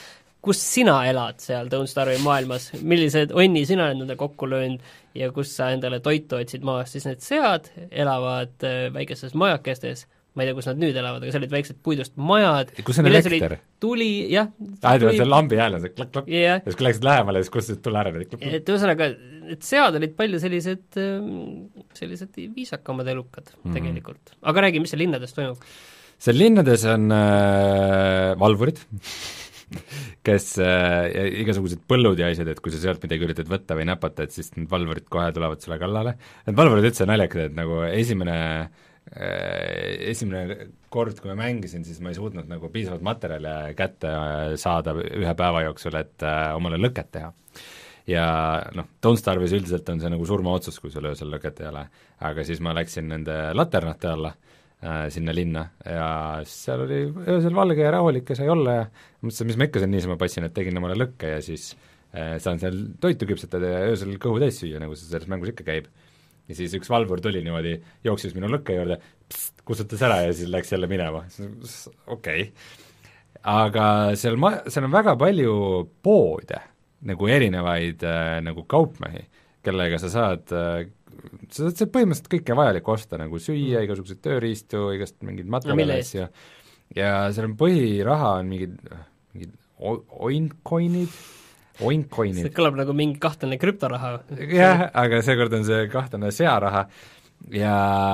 kus sina elad seal Don't Starve'i maailmas, millised onni sina oled nende kokku löönud ja kus sa endale toitu otsid maast, siis need sead elavad väikestes majakestes, ma ei tea, kus nad nüüd elavad, aga see olid väiksed puidust majad, kus on elekter? Tuli, jah. Ah, tuli... see lambi hääl on see klak-klak, yeah. ja siis kui läksid lähemale, siis kustusid tule ära. Et ühesõnaga, et sead olid palju sellised, sellised viisakamad elukad mm-hmm. tegelikult. Aga räägi, mis see linnades toimub? See linnades on äh, valvurid, kes äh, igasugused põllud ja asjad, et kui sa sealt midagi üritad võtta või näpata, et siis need valvurid kohe tulevad sulle kallale. Need valvurid üldse naljakad, et nagu esimene esimene kord, kui ma mängisin, siis ma ei suutnud nagu piisavalt materjale kätte saada ühe päeva jooksul, et äh, omale lõket teha. Ja noh, Don't Starve'is üldiselt on see nagu surmaotsus, kui sul öösel lõket ei ole, aga siis ma läksin nende laternate alla äh, sinna linna ja seal oli öösel valge ja rahulik ja sai olla ja mõtlesin, mis ma ikka seal niisama passin, et tegin omale lõkke ja siis äh, saan seal toitu küpsetada ja öösel kõhu täis süüa, nagu see selles mängus ikka käib. Ja siis üks valvur tuli niimoodi, jooksis minu lõkke juurde, pst, kustutas ära ja siis läks jälle minema. Okei. Okay. Aga seal, ma, seal on väga palju poode, nagu erinevaid äh, nagu kaupmehi, kellega sa saad, äh, sa saad põhimõtteliselt kõike vajalikku osta, nagu süüa, igasugused tööriistu, igast mingid materjalis ja, ja seal on põhiraha on mingid, mingid oincoinid, oincoinid. See kõlab nagu mingi kahtlane krüptoraha. jah, aga seekord on see kahtlane searaha ja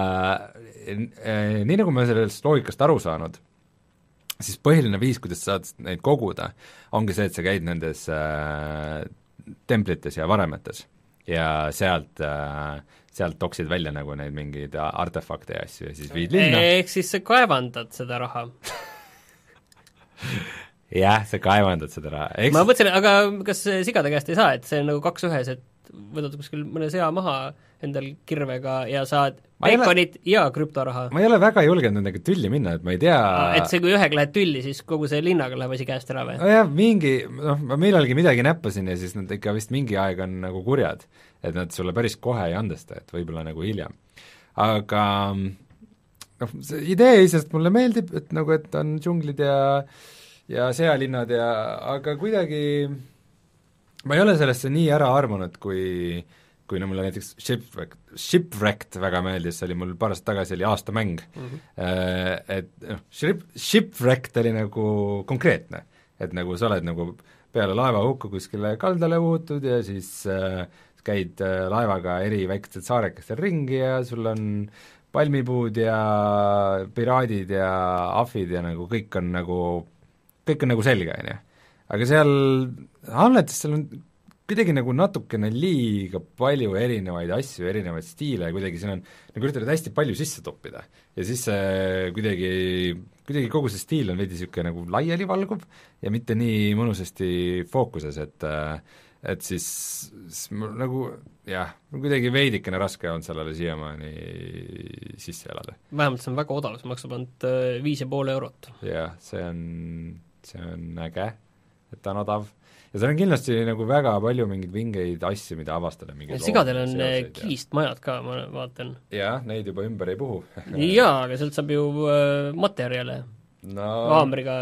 nii nagu ma sellest loogikast aru saanud, siis põhiline viis, kuidas saad neid koguda, ongi see, et sa käid nendes äh, templites ja varemetes ja sealt äh, sealt toksid välja nagu neid mingeid artefakte ja asju ja siis viid linna. Ehk siis sa kaevandad seda raha jah, sa kaevandad seda raha. Eks... ma mõtlesin, aga kas sigade käest ei saa, et see on nagu kaks ühes, et võtad kuskil mõne sea maha endal kirvega ja saad beikonit ole... ja krüptoraha? ma ei ole väga julgenud nendega tülli minna, et ma ei tea et see, kui ühega lähed tülli, siis kogu see linnaga läheb asi käest ära või? nojah, mingi, noh, ma millalgi midagi näppasin ja siis nad ikka vist mingi aeg on nagu kurjad, et nad sulle päris kohe ei andesta, et võib-olla nagu hiljem. Aga noh, see idee isest mulle meeldib, et nagu, et on džunglid ja ja sealinnad ja aga kuidagi ma ei ole sellesse nii ära armunud, kui kui no mulle näiteks Shipwrecked, Shipwrecked väga meeldis, see oli mul paar aastat tagasi, oli aastamäng mm, -hmm. et noh, Ship, Shipwrecked oli nagu konkreetne, et nagu sa oled nagu peale laevahukku kuskile kaldale uhutud ja siis äh, käid äh, laevaga eri väikestel saarekestel ringi ja sul on palmipuud ja piraadid ja ahvid ja nagu kõik on nagu, kõik on nagu selge, on ju. Aga seal Hamletis seal on kuidagi nagu natukene liiga palju erinevaid asju, erinevaid stiile ja kuidagi siin on, nagu üritavad hästi palju sisse toppida. Ja siis see kuidagi, kuidagi kogu see stiil on veidi niisugune nagu laiali valguv ja mitte nii mõnusasti fookuses, et et siis, siis mul nagu jah, kuidagi veidikene raske on sellele siiamaani sisse elada. Vähemalt see on väga odav, see maksab ainult viis ja pool eurot. jah, see on, see on äge, et ta on odav. Ja seal on kindlasti nagu väga palju mingeid vingeid asju, mida avastada. Sigadel on kiist ja... majad ka, ma vaatan. jah, neid juba ümber ei puhu. jaa, aga sealt saab ju äh, materjale no, haamriga.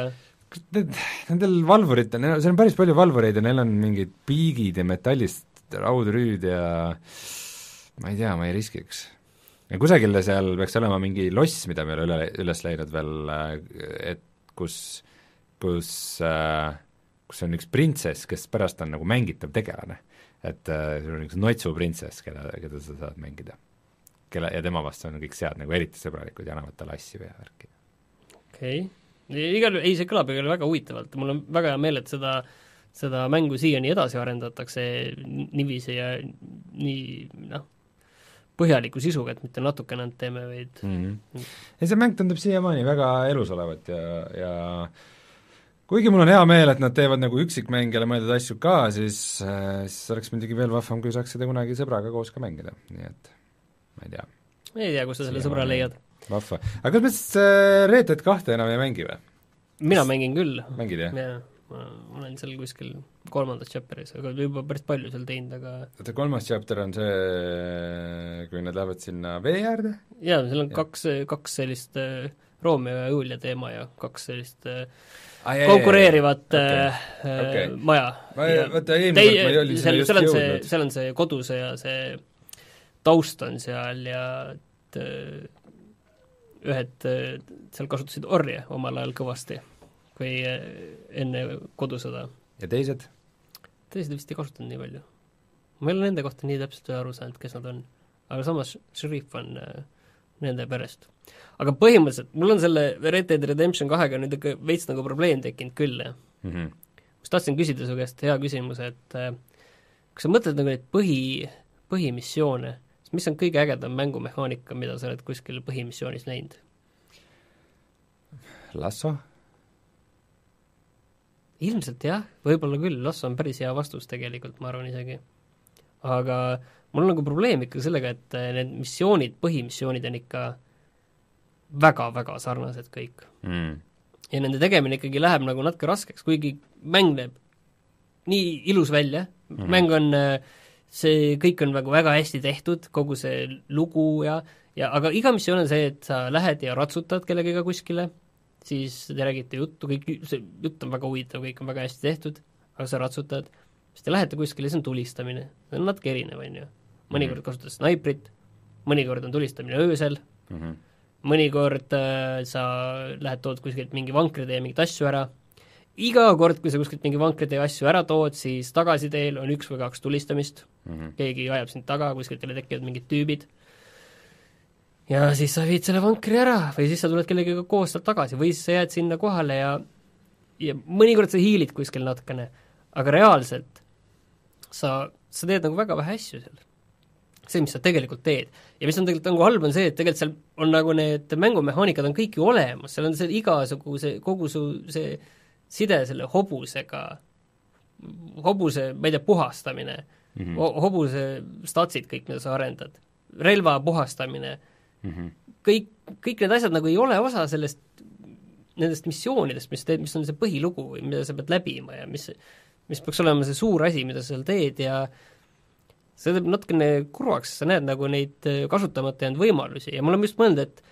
Nendel valvuritel, seal on päris palju valvureid ja neil on mingid piigid ja metallist raudrüüd ja ma ei tea, ma ei riskiks. Ja kusagil seal peaks olema mingi loss, mida me ei ole üle, üles leidnud veel, et kus, kus äh, kus on üks printsess, kes pärast on nagu mängitav tegelane. Et äh, see on üks Notsu printsess, keda, keda sa saad mängida. Kelle, ja tema vastu on kõik sead nagu eriti sõbralikud ja annavad talle asju ja värki. Okei. Okay. Igal, ei, see kõlab igal väga huvitavalt. Mul on väga hea meel, et seda, seda mängu siiani edasi arendatakse niiviisi ja nii, noh, põhjaliku sisuga, et mitte natukene nad teeme, vaid mm -hmm. ja see mäng tundub siiamaani väga elus olevat ja, ja kuigi mul on hea meel, et nad teevad nagu üksikmängijale mõeldud asju ka, siis, siis oleks muidugi veel vahvam, kui saaks seda kunagi sõbraga koos ka mängida, nii et ma ei tea. ei tea, kus sa selle sõbra leiad. Vahva. Aga kas me siis äh, Red Dead kahte enam ei mängi või? Mina mängin küll. Mängid, jah? jaa, ma olen seal kuskil kolmandas chapteris, aga juba päris palju seal teinud, aga oota, kolmas chapter on see, kui nad lähevad sinna vee äärde? jaa, seal on ja. kaks, kaks sellist äh, Romeo ja Julia teema ja kaks sellist äh, ah, jah, konkureerivat okay. äh, Okay. maja. ma ei, vaata eelmine kord ma ei oli sinna just jõudnud. seal on see koduse ja see taust on seal ja et ühed seal kasutasid orje omal ajal kõvasti, kui enne kodusõda. ja teised? teised vist ei kasutanud nii palju. ma ei ole nende kohta nii täpselt aru saanud, kes nad on. Aga samas Sheriff on nende perest. Aga põhimõtteliselt, mul on selle Red Dead Redemption kahega nüüd ikka veits nagu probleem tekkinud küll. Mm -hmm. ma tahtsin küsida su käest hea küsimuse, et kas sa mõtled nagu neid põhi, põhimissioone, mis on kõige ägedam mängumehaanika, mida sa oled kuskil põhimissioonis näinud? Lasso? Ilmselt jah, võib-olla küll, Lasso on päris hea vastus tegelikult, ma arvan isegi. Aga mul on nagu probleem ikka sellega, et need missioonid, põhimissioonid on ikka väga-väga sarnased kõik mm.. ja nende tegemine ikkagi läheb nagu natuke raskeks, kuigi mäng näeb nii ilus välja mm., mäng on, see kõik on nagu väga hästi tehtud, kogu see lugu ja, ja aga iga missioon on see, et sa lähed ja ratsutad kellegagi kuskile, siis te räägite juttu, kõik, see jutt on väga huvitav, kõik on väga hästi tehtud, aga sa ratsutad, siis te lähete kuskile, see on tulistamine, see on natuke erinev, on ju. Mõnikord mm -hmm. kasutad snaiprit, mõnikord on tulistamine öösel mm, -hmm. mõnikord äh, sa lähed, tood kuskilt mingi vankride ja mingit asju ära, iga kord, kui sa kuskilt mingi vankride ja asju ära tood, siis tagasiteel on üks või kaks tulistamist mm, -hmm. keegi ajab sind taga, kuskilt jälle tekivad mingid tüübid, ja siis sa viid selle vankri ära või siis sa tuled kellegagi koos sealt tagasi või siis sa jääd sinna kohale ja ja mõnikord sa hiilid kuskil natukene, aga reaalselt sa, sa teed nagu väga vähe asju seal. See, mis sa tegelikult teed. Ja mis on tegelikult nagu halb, on see, et tegelikult seal on nagu need mängumehaanikad on kõik ju olemas, seal on see igasugu see, kogu su see side selle hobusega, hobuse, ma ei tea, puhastamine mm, -hmm. hobuse statsid kõik, mida sa arendad, relva puhastamine mm, -hmm. kõik, kõik need asjad nagu ei ole osa sellest, nendest missioonidest, mis teed, mis on see põhilugu või mida sa pead läbima ja mis mis peaks olema see suur asi, mida sa seal teed ja see teeb natukene kurvaks, sa näed nagu neid kasutamata jäänud võimalusi ja mul on just mõelnud, et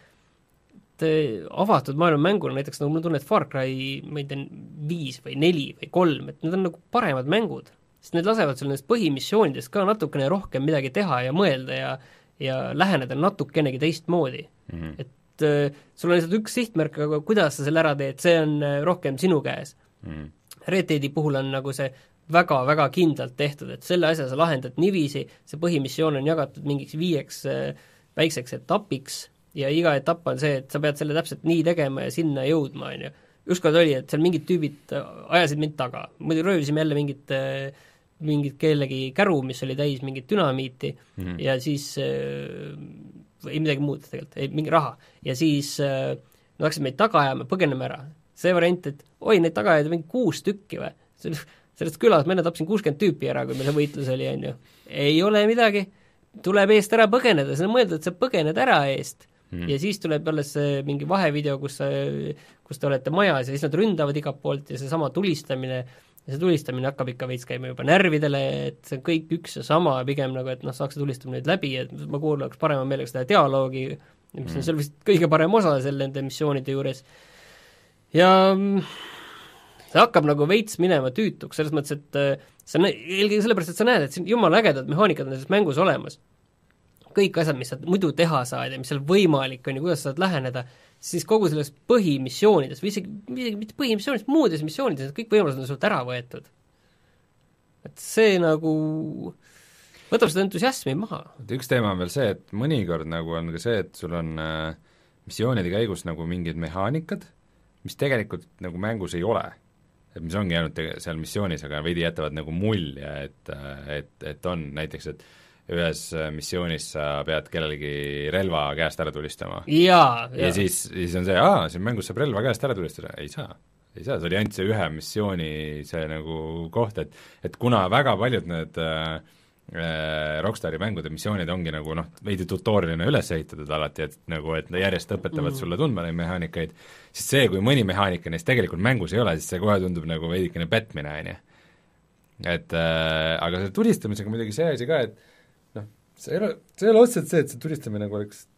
et avatud maailma mänguna, näiteks nagu mul tunned Far Cry, ma ei tea, viis või neli või kolm, et need on nagu paremad mängud, sest need lasevad sul nendest põhimissioonidest ka natukene rohkem midagi teha ja mõelda ja ja läheneda natukenegi teistmoodi mm. -hmm. et äh, sul on lihtsalt üks sihtmärk, aga kuidas sa selle ära teed, see on äh, rohkem sinu käes mm. -hmm. Red Deadi puhul on nagu see väga-väga kindlalt tehtud, et selle asja sa lahendad niiviisi, see põhimissioon on jagatud mingiks viieks äh, väikseks etapiks ja iga etapp on see, et sa pead selle täpselt nii tegema ja sinna jõudma, on ju. Ükskord oli, et seal mingid tüübid ajasid mind taga, muidu röövisime jälle mingit, mingit kellegi käru, mis oli täis mingit dünamiiti mm -hmm. ja siis äh, ei midagi muud tegelikult, ei mingi raha, ja siis äh, no hakkasid meid taga ajama, põgeneme ära. See variant, et oi, neid taga ajasid mingi kuus tükki või, sellest külas ma enne tapsin kuuskümmend tüüpi ära, kui meil see võitlus oli, on ju. Ei ole midagi, tuleb eest ära põgeneda, see on mõeldud, et sa põgened ära eest mm. ja siis tuleb alles see mingi vahevideo, kus sa, kus te olete majas ja siis nad ründavad igalt poolt ja seesama tulistamine, ja see tulistamine hakkab ikka veits käima juba närvidele, et see on kõik üks ja sama, pigem nagu, et noh, saaks see tulistamine nüüd läbi, et ma kuulaks parema meelega seda dialoogi, mis mm. on seal vist kõige parem osa selle nende missioonide juures. Ja see hakkab nagu veits minema tüütuks, selles mõttes, et sa nä-, eelkõige sellepärast, et sa näed, et siin jumala ägedad mehaanikad on selles mängus olemas. Kõik asjad, mis sa muidu teha saad ja mis seal võimalik on ja kuidas sa saad läheneda, siis kogu selles põhimissioonides või isegi, isegi mitte põhimissioonides, muudes missioonides, kõik võimalused on sult ära võetud. Et see nagu võtab seda entusiasmi maha. Üks teema on veel see, et mõnikord nagu on ka see, et sul on äh, missioonide käigus nagu mingid mehaanikad, mis tegelikult nagu mängus ei ole. Et mis ongi jäänud tege- seal missioonis, aga veidi jätavad nagu mulje, et, et, et on näiteks, et ühes missioonis sa pead kellelegi relva käest ära tulistama. ja, ja, ja siis, siis on see, aa, siin mängus saab relva käest ära tulistada, ei saa. Ei saa, see oli ainult see ühe missiooni see nagu koht, et et kuna väga paljud need äh, Rockstari mängude missioonid ongi nagu noh, veidi tutorialina üles ehitatud alati, et nagu, et järjest õpetavad mm. sulle tundma neid mehaanikaid, siis see, kui mõni mehaanika neist tegelikult mängus ei ole, siis see kohe tundub nagu veidikene petmine, on ju. Et äh, aga selle tulistamisega muidugi see asi ka, et noh, see ei ole, see ei ole otseselt see, et see tulistamine nagu oleks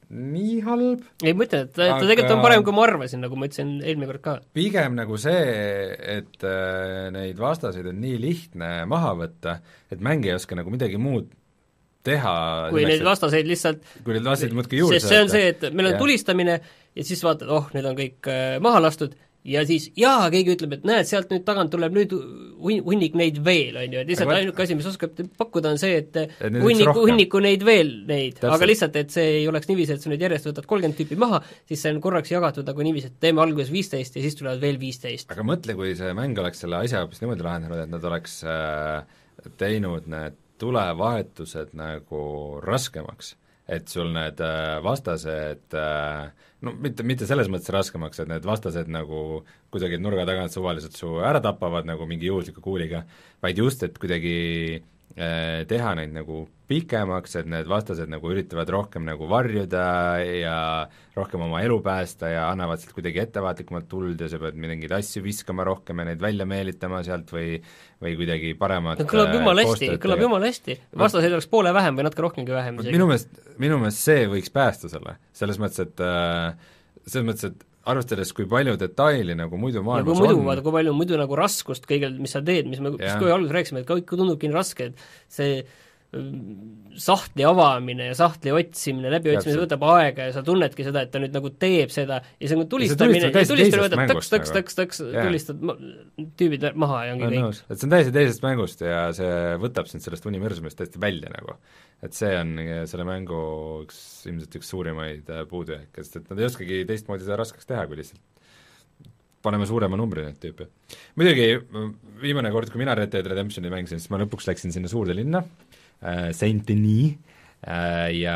nii halb. ei, ma ütlen, et ta, ta tegelikult on parem, kui ma arvasin, nagu ma ütlesin eelmine kord ka. Pigem nagu see, et äh, neid vastaseid on nii lihtne maha võtta, et mäng ei oska nagu midagi muud teha. Kui neid vastaseid lihtsalt kui neid vastaseid muudki juurde sest see on see, et meil on ja. tulistamine ja siis vaatad, oh, need on kõik äh, maha lastud, ja siis jaa, keegi ütleb, et näed, sealt nüüd tagant tuleb nüüd hunnik neid veel, on ju, et lihtsalt ainuke asi, mis oskab pakkuda, on see, et, et hunniku, hunniku neid veel neid, Täpselt. Aga lihtsalt, et see ei oleks niiviisi, et sa nüüd järjest võtad kolmkümmend tüüpi maha, siis see on korraks jagatud nagu niiviisi, et teeme alguses viisteist ja siis tulevad veel viisteist. Aga mõtle, kui see mäng oleks selle asja hoopis niimoodi lahendanud, et nad oleks äh, teinud need tulevahetused nagu raskemaks, et sul need äh, vastased äh, no mitte, mitte selles mõttes raskemaks, et need vastased nagu kuidagi nurga tagant suvaliselt su ära tapavad nagu mingi juhusliku kuuliga, vaid just, et kuidagi äh, teha neid nagu pikemaks, et need vastased nagu üritavad rohkem nagu varjuda ja rohkem oma elu päästa ja annavad sealt kuidagi ettevaatlikumalt tuld ja sa pead mingeid asju viskama rohkem ja neid välja meelitama sealt või või kuidagi paremat kõlab jumala hästi, kõlab jumala hästi. Vastaseid oleks poole vähem või natuke rohkemgi vähem. Minu meelest, minu meelest see võiks päästa selle, selles mõttes, et äh, selles mõttes, et arvestades, kui palju detaili nagu muidu maailmas ja kui muidu, on vaata, kui palju muidu nagu raskust kõigil, mis sa teed, mis me just kui alguses rääkisime, et kõik tundubki nii raske, et see sahtli avamine ja sahtli otsimine, läbiotsimine võtab aega ja sa tunnedki seda, et ta nüüd nagu teeb seda ja see on tulistamine, ja tulistamine võtab taks, taks, taks, taks, tulistad ma, tüübid maha ja ongi kõik. Nõus. Et see on täiesti teisest mängust ja see võtab sind sellest universumist täiesti välja nagu. Et see on selle mängu üks, ilmselt üks suurimaid puudujääke, sest et nad ei oskagi teistmoodi seda raskeks teha, kui lihtsalt paneme suurema numbri neid tüüpi. Muidugi viimane kord, kui mina Red Dead Redemptioni mängisin, siis ma lõpuks läksin sinna suurde linna, Saint-Denis ja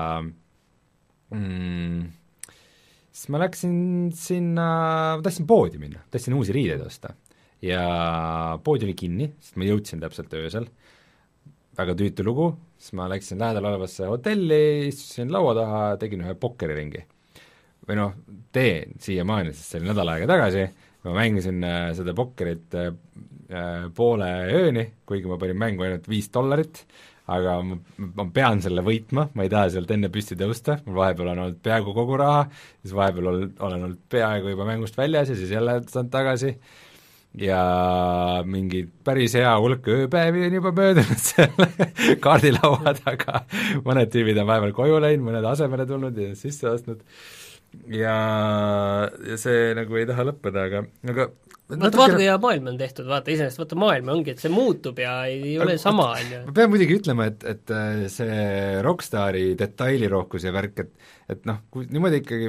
mm, siis ma läksin sinna, ma tahtsin poodi minna, tahtsin uusi riideid osta ja pood oli kinni, sest ma jõudsin täpselt öösel, väga tüütu lugu, siis ma läksin lähedal olevasse hotelli, istusin laua taha, tegin ühe pokkeriringi. Või noh, teen siiamaani, sest see oli nädal aega tagasi, ma mängisin äh, seda pokkerit äh, poole ööni, kuigi ma panin mängu ainult viis dollarit, aga ma, ma pean selle võitma, ma ei taha sealt enne püsti tõusta, mul vahepeal on olnud peaaegu kogu raha, siis vahepeal ol, olen olnud peaaegu juba mängust väljas ja siis jälle saanud tagasi ja mingi päris hea hulk ööpäevi on juba möödunud selle kaardilaua taga, mõned tüübid on vahepeal koju läinud, mõned asemele tulnud ja sisse ostnud ja, ja see nagu ei taha lõppeda, aga, aga vaata, vaata, kui hea maailm on tehtud, vaata iseenesest, vaata maailm ongi, et see muutub ja ei, ei ole sama, on ju. ma pean muidugi ütlema, et, et see Rockstari detailirohkus ja värk, et et noh, kui niimoodi ikkagi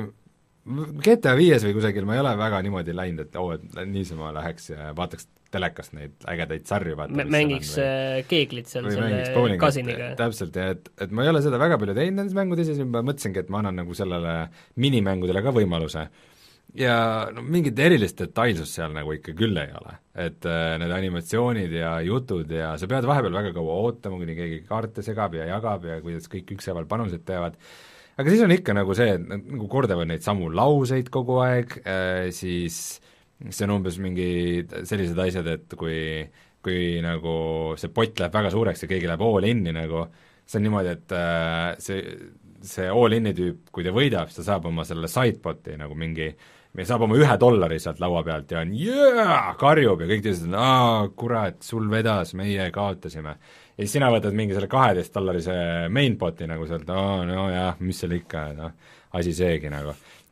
G T A viies või kusagil ma ei ole väga niimoodi läinud, et oo, et niisama läheks ja vaataks telekast neid ägedaid sarju vaata, M mängiks või, keeglit seal selle kasiniga. Täpselt, ja et, et ma ei ole seda väga palju teinud nendes mängudes ja siis ma mõtlesingi, et ma annan nagu sellele minimängudele ka võimaluse. Ja no mingit erilist detailsust seal nagu ikka küll ei ole, et äh, need animatsioonid ja jutud ja sa pead vahepeal väga kaua ootama, kuni keegi kaarte segab ja jagab ja kuidas kõik ükshaaval panused teevad, aga siis on ikka nagu see, et nagu kordavad neid samu lauseid kogu aeg äh,, siis see on umbes mingi sellised asjad, et kui, kui nagu see pott läheb väga suureks ja keegi läheb all in'i nagu, see on niimoodi, et äh, see, see all in'i tüüp, kui ta võidab, siis ta saab oma selle sidepoti nagu mingi me saab oma ühe dollari sealt laua pealt ja on yeah! karjub ja kõik teised on aa, kurat, sul vedas, meie kaotasime. Ja siis sina võtad mingi selle kaheteist dollarise mainpoti nagu sealt, no, no jah, mis seal ikka, noh, asi seegi nagu.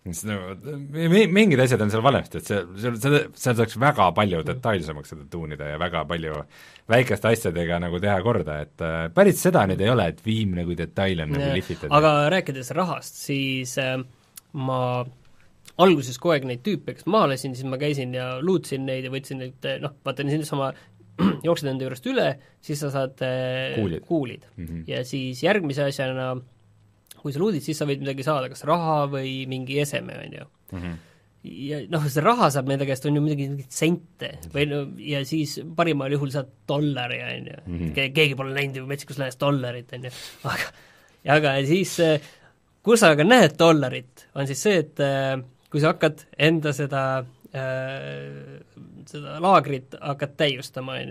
Mingid asjad on seal valemsti, et see, seal, seal, seal saaks väga palju detailsemaks seda tuunida ja väga palju väikeste asjadega nagu teha korda, et äh, päris seda nüüd ei ole, et viimne kui detail on nagu lihvitada. Aga rääkides rahast, siis äh, ma alguses kogu aeg neid tüüpe, kes maha lasin, siis ma käisin ja luutsin neid ja võtsin neid, noh, vaata siin sama jooksed enda juurest üle, siis sa saad kuulid, kuulid. Mm -hmm. Ja siis järgmise asjana, kui sa luudid, siis sa võid midagi saada, kas raha või mingi eseme, on ju. Mm -hmm. Ja noh, see raha saab nende käest, on ju midagi mingit sente või no, ja siis parimal juhul saad dollari, on ju mm. -hmm. Ke keegi pole näinud ju metsikus lähenes dollarit, on ju. Aga, aga siis, kui sa aga näed dollarit, on siis see, et kui sa hakkad enda seda äh, seda laagrit hakkad täiustama, on ju,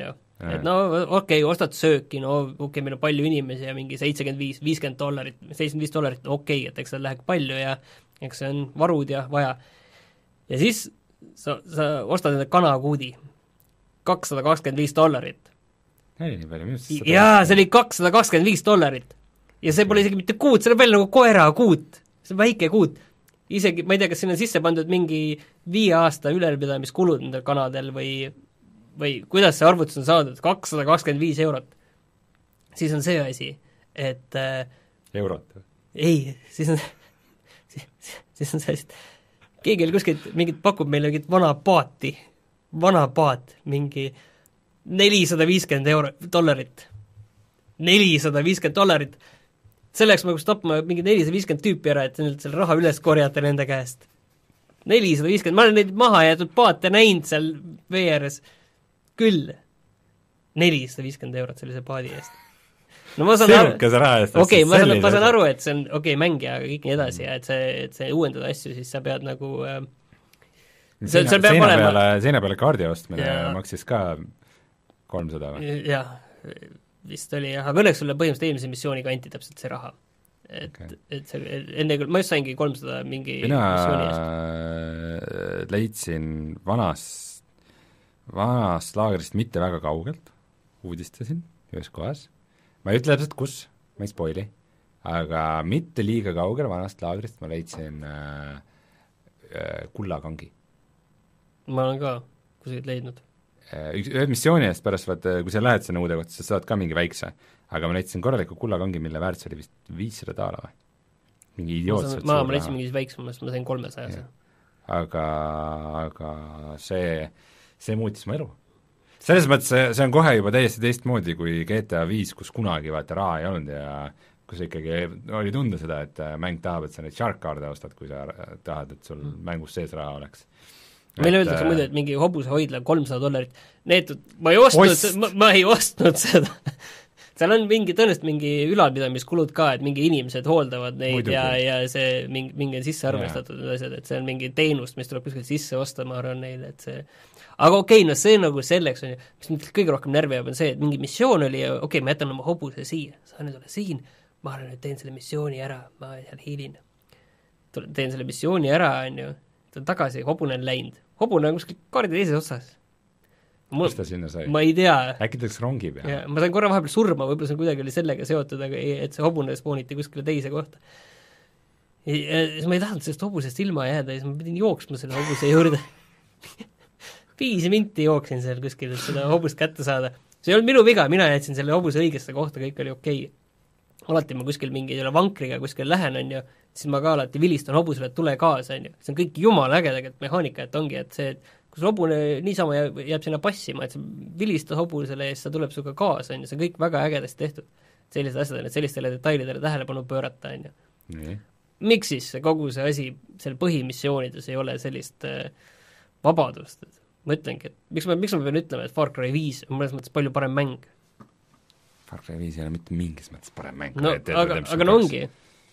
et no okei okay,, ostad sööki, no okei okay,, meil on palju inimesi ja mingi seitsekümmend viis, viiskümmend dollarit, seitsekümmend viis dollarit, okei okay,, et eks seal läheb palju ja eks see on varud ja vaja. Ja siis sa, sa ostad enda kanakuudi, kakssada kakskümmend viis dollarit. ei, nii palju, minust jaa, see oli kakssada kakskümmend viis dollarit. Ja see pole isegi mitte kuut, see on veel nagu koera kuut. See on väike kuut. Isegi, ma ei tea, kas siin on sisse pandud mingi viie aasta ülalpidamiskulud nendel kanadel või, või kuidas see arvutus on saadud, kakssada kakskümmend viis eurot. Siis on see asi, et äh, eurot? Ei, siis on siis, siis on see asi, et keegi oli kuskilt, mingit pakub meile mingit vana paati, vana paat, mingi nelisada viiskümmend euro, dollarit. nelisada viiskümmend dollarit. Selleks ma kus tapma mingi nelisada viiskümmend tüüpi ära, et selle raha üles korjata nende käest. nelisada viiskümmend, ma olen neid maha jäetud paate näinud seal vee ääres küll. nelisada viiskümmend eurot sellise paadi eest. No ma saan aru, okei, okay, ma, ma saan aru, et see on okei okay, mängija, aga kõik nii edasi ja et see, et see uuendada asju, siis sa pead nagu äh, see, seina, see seina, peale, seina peale kaardi ostmine ja maksis ka kolmsada või? Jah, vist oli jah, aga õnneks sulle põhimõtteliselt eelmise missiooniga anti täpselt see raha. Et okay., et see, enne küll, ma just saingi kolmsada mingi mina missiooni eest. Leidsin vanast, vanast laagrist mitte väga kaugelt, uudistasin ühes kohas, ma ei ütle täpselt kus, ma ei spoili, aga mitte liiga kaugel vanast laagrist ma leidsin äh, äh, kullakangi. Ma olen ka kuskilt leidnud. Üks, ühe missiooni eest pärast, vaata, kui sa lähed sinna uude kohta, sa saad ka mingi väikse, aga ma leidsin korraliku kullakangi, mille väärtus oli vist viissada daala või? Mingi idiootselt ma, ma leidsin mingis väiksemast, ma sain kolmesaja. Aga, aga see, see muutis mu elu. Selles mõttes see, see on kohe juba täiesti teistmoodi kui G T A viis, kus kunagi vaata raha ei olnud ja kus ikkagi oli tunda seda, et mäng tahab, et sa neid shark-kaarde ostad, kui sa tahad, et sul mm. mängus sees raha oleks. Meil öeldakse äh, muidu, et mingi hobuse hoidla kolmsada dollarit, need, ma ei ostnud, Ost. ma, ma ei ostnud seda. Seal on mingi, tõenäoliselt mingi ülalpidamiskulud ka, et mingi inimesed hooldavad neid Muidugi. ja, ja see mingi, mingi on sisse arvestatud need asjad, et see on mingi teenust, mis tuleb kuskilt sisse osta, ma arvan neile, et see aga okei okay,, no see nagu selleks on ju, mis mind kõige rohkem närvi jääb, on see, et mingi missioon oli ja okei okay,, ma jätan oma hobuse siia, saan nüüd olla siin, ma arvan, et teen selle missiooni ära, ma seal hiilin. Teen selle missiooni ära, on ju, ta tagasi, hobune on läinud. Hobune on kuskil kaardi teises otsas. Kus ta sinna sai? Ma ei tea. Äkki taks rongi peale? Ma sain korra vahepeal surma, võib-olla see kuidagi oli sellega seotud, aga ei, et see hobune spooniti kuskile teise kohta. Ja siis ma ei tahtnud sellest hobusest ilma jääda ja siis ma pidin jooksma selle hobuse juurde. Viis minti jooksin seal kuskil, et seda hobust kätte saada. See ei olnud minu viga, mina jätsin selle hobuse õigesse kohta, kõik oli okei. Alati ma kuskil mingi vankriga kuskil lähen, on ju, siis ma ka alati vilistan hobusele, et tule kaasa, on ju. See on kõik jumala äge tegelikult mehaanika, et ongi, et see, et kui see hobune niisama jääb, jääb sinna passima, et sa vilistad hobusele ja siis ta tuleb suga kaasa, on ju, see on kõik väga ägedasti tehtud. Sellised asjad on, et sellistele detailidele tähelepanu pöörata, on ju. Nii. Miks siis kogu see asi seal põhimissioonides ei ole sellist äh, vabadust, et ma ütlengi, et miks ma, miks ma pean ütlema, et Far Cry viis on mõnes mõttes palju parem mäng? Far Cry viis ei ole mitte mingis mõttes parem mäng. No, aga, aga no ongi.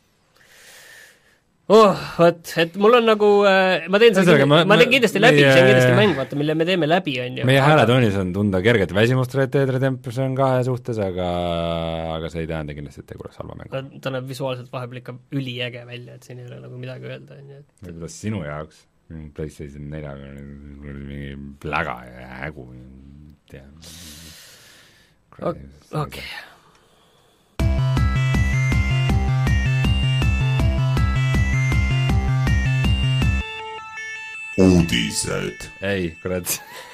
Oh, võt, et mul on nagu, äh, ma teen seda, ma, ma teen kindlasti läbi, see on kindlasti mäng, vaata, mille me teeme läbi, on ju. Meie hääletoonis on tunda kerget väsimust Red Dead Redemption kahe suhtes, aga, aga see ei tähenda kindlasti, et tegu oleks halva mängu. Ta, ta näeb visuaalselt vahepeal ikka üliäge välja, et siin ei ole nagu midagi öelda, on ju. Kuidas sinu jaoks? PlayStation nelja mingi pläga ja hägu okei. Uudised. Ei, kurat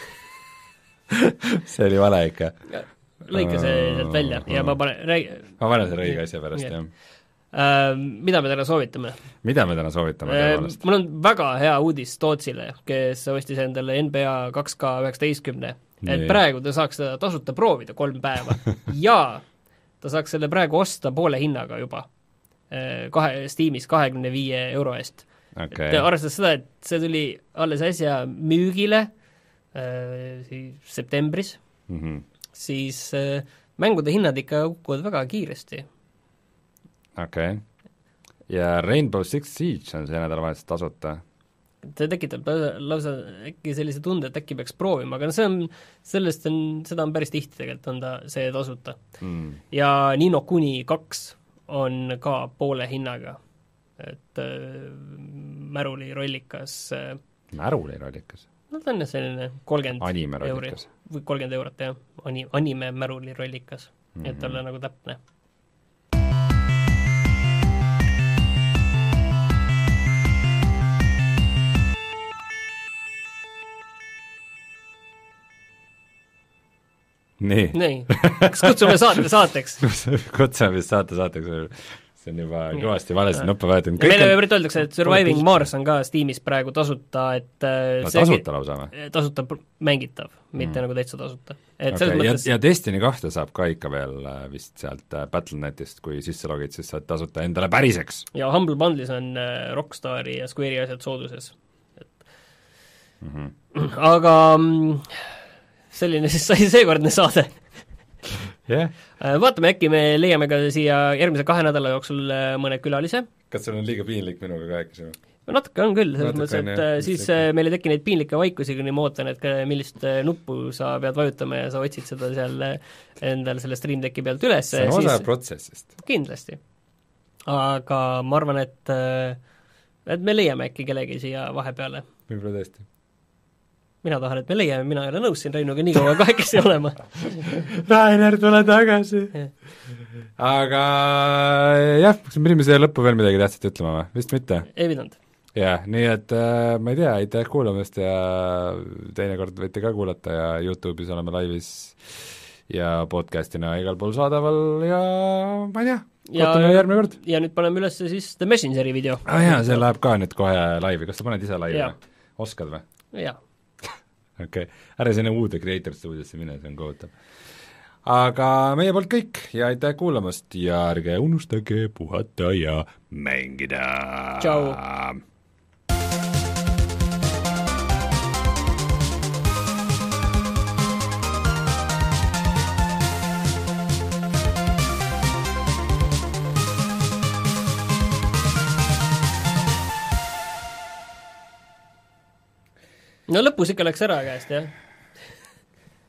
see oli vale ikka. Lõika see sealt välja ja ma panen räägi... ma panen see õige asja pärast, jah. Uh, mida me täna soovitame? Mida me täna soovitame? Uh, mul on väga hea uudis Tootsile, kes ostis endale N B A kaks K üheksateistkümne, et praegu ta saaks seda tasuta proovida kolm päeva ja ta saaks selle praegu osta poole hinnaga juba kahe, Steamis kahekümne viie euro eest. Okay. Arvestades seda, et see tuli alles äsja müügile uh, siis septembris, mm-hmm. siis uh, mängude hinnad ikka kukuvad väga kiiresti. Okei okay. Ja Rainbow Six Siege on see nädalavahetus tasuta. see tekitab lausa äkki sellise tunde, et äkki peaks proovima, aga no see on, sellest on, seda on päris tihti tegelikult, on ta see tasuta mm.. ja Nino Kuni kaks on ka poole hinnaga, et äh, Märuli rollikas äh, Märuli rollikas? No ta on selline kolmkümmend anime rollikas? Või kolmkümmend eurot, jah, Ani, anime Märuli rollikas mm., et olla nagu täpne. nii, nii., kas kutsume saate saateks? kutsume vist saate saateks, see on juba kõvasti valesti nuppe vahetanud. Meile võib öeldakse, et Surviving Mars on ka Steamis praegu tasuta, et no tasuta lausa või? Tasuta mängitav, mitte mm. nagu täitsa tasuta. Et okay. mõttes... ja, ja Destiny kahte saab ka ikka veel vist sealt Battle Net ist, kui sisse logid, siis saad tasuta endale päriseks. ja Humble Bundle'is on Rockstari ja Square'i asjad sooduses. Et... Mm-hmm. aga selline siis sai seekordne saade. Yeah. Vaatame, äkki me leiame ka siia järgmise kahe nädala jooksul mõne külalise. Kas sul on liiga piinlik minuga rääkisime? No natuke on küll, selles mõttes, et jah, siis ikka. Meil ei teki neid piinlikke vaikusi, kui ma ootan, et millist nuppu sa pead vajutama ja sa otsid seda seal endal selle Stream Decki pealt üles. See on osa siis... protsessist. Kindlasti. Aga ma arvan, et, et me leiame äkki kellegi siia vahepeale. Võib-olla tõesti. Mina tahan, et me leiame, mina ei ole nõus siin Reinuga nii kaua kahekesi olema. Rainer, tule tagasi. Aga jah, kas me pidime siia lõppu veel midagi tähtsat ütlema või? Vist mitte? Ei pidanud. jah, nii et äh, ma ei tea, aitäh kuulamast ja teinekord võite ka kuulata ja YouTube'is oleme laivis ja podcastina igal pool saadaval ja ma ei tea, kohtume järgmine kord. Ja nüüd paneme üles siis The Messengeri video. Ah jaa, see läheb ka nüüd kohe laivi, kas sa paned ise laivi või? Oskad või? Jaa. okei okay., ära sinna uude Creator Studiosse mine, see on kohutav. Aga meie poolt kõik ja aitäh kuulamast ja ärge unustage puhata ja mängida. Tšau! no lõpus ikka läks ära käest, jah?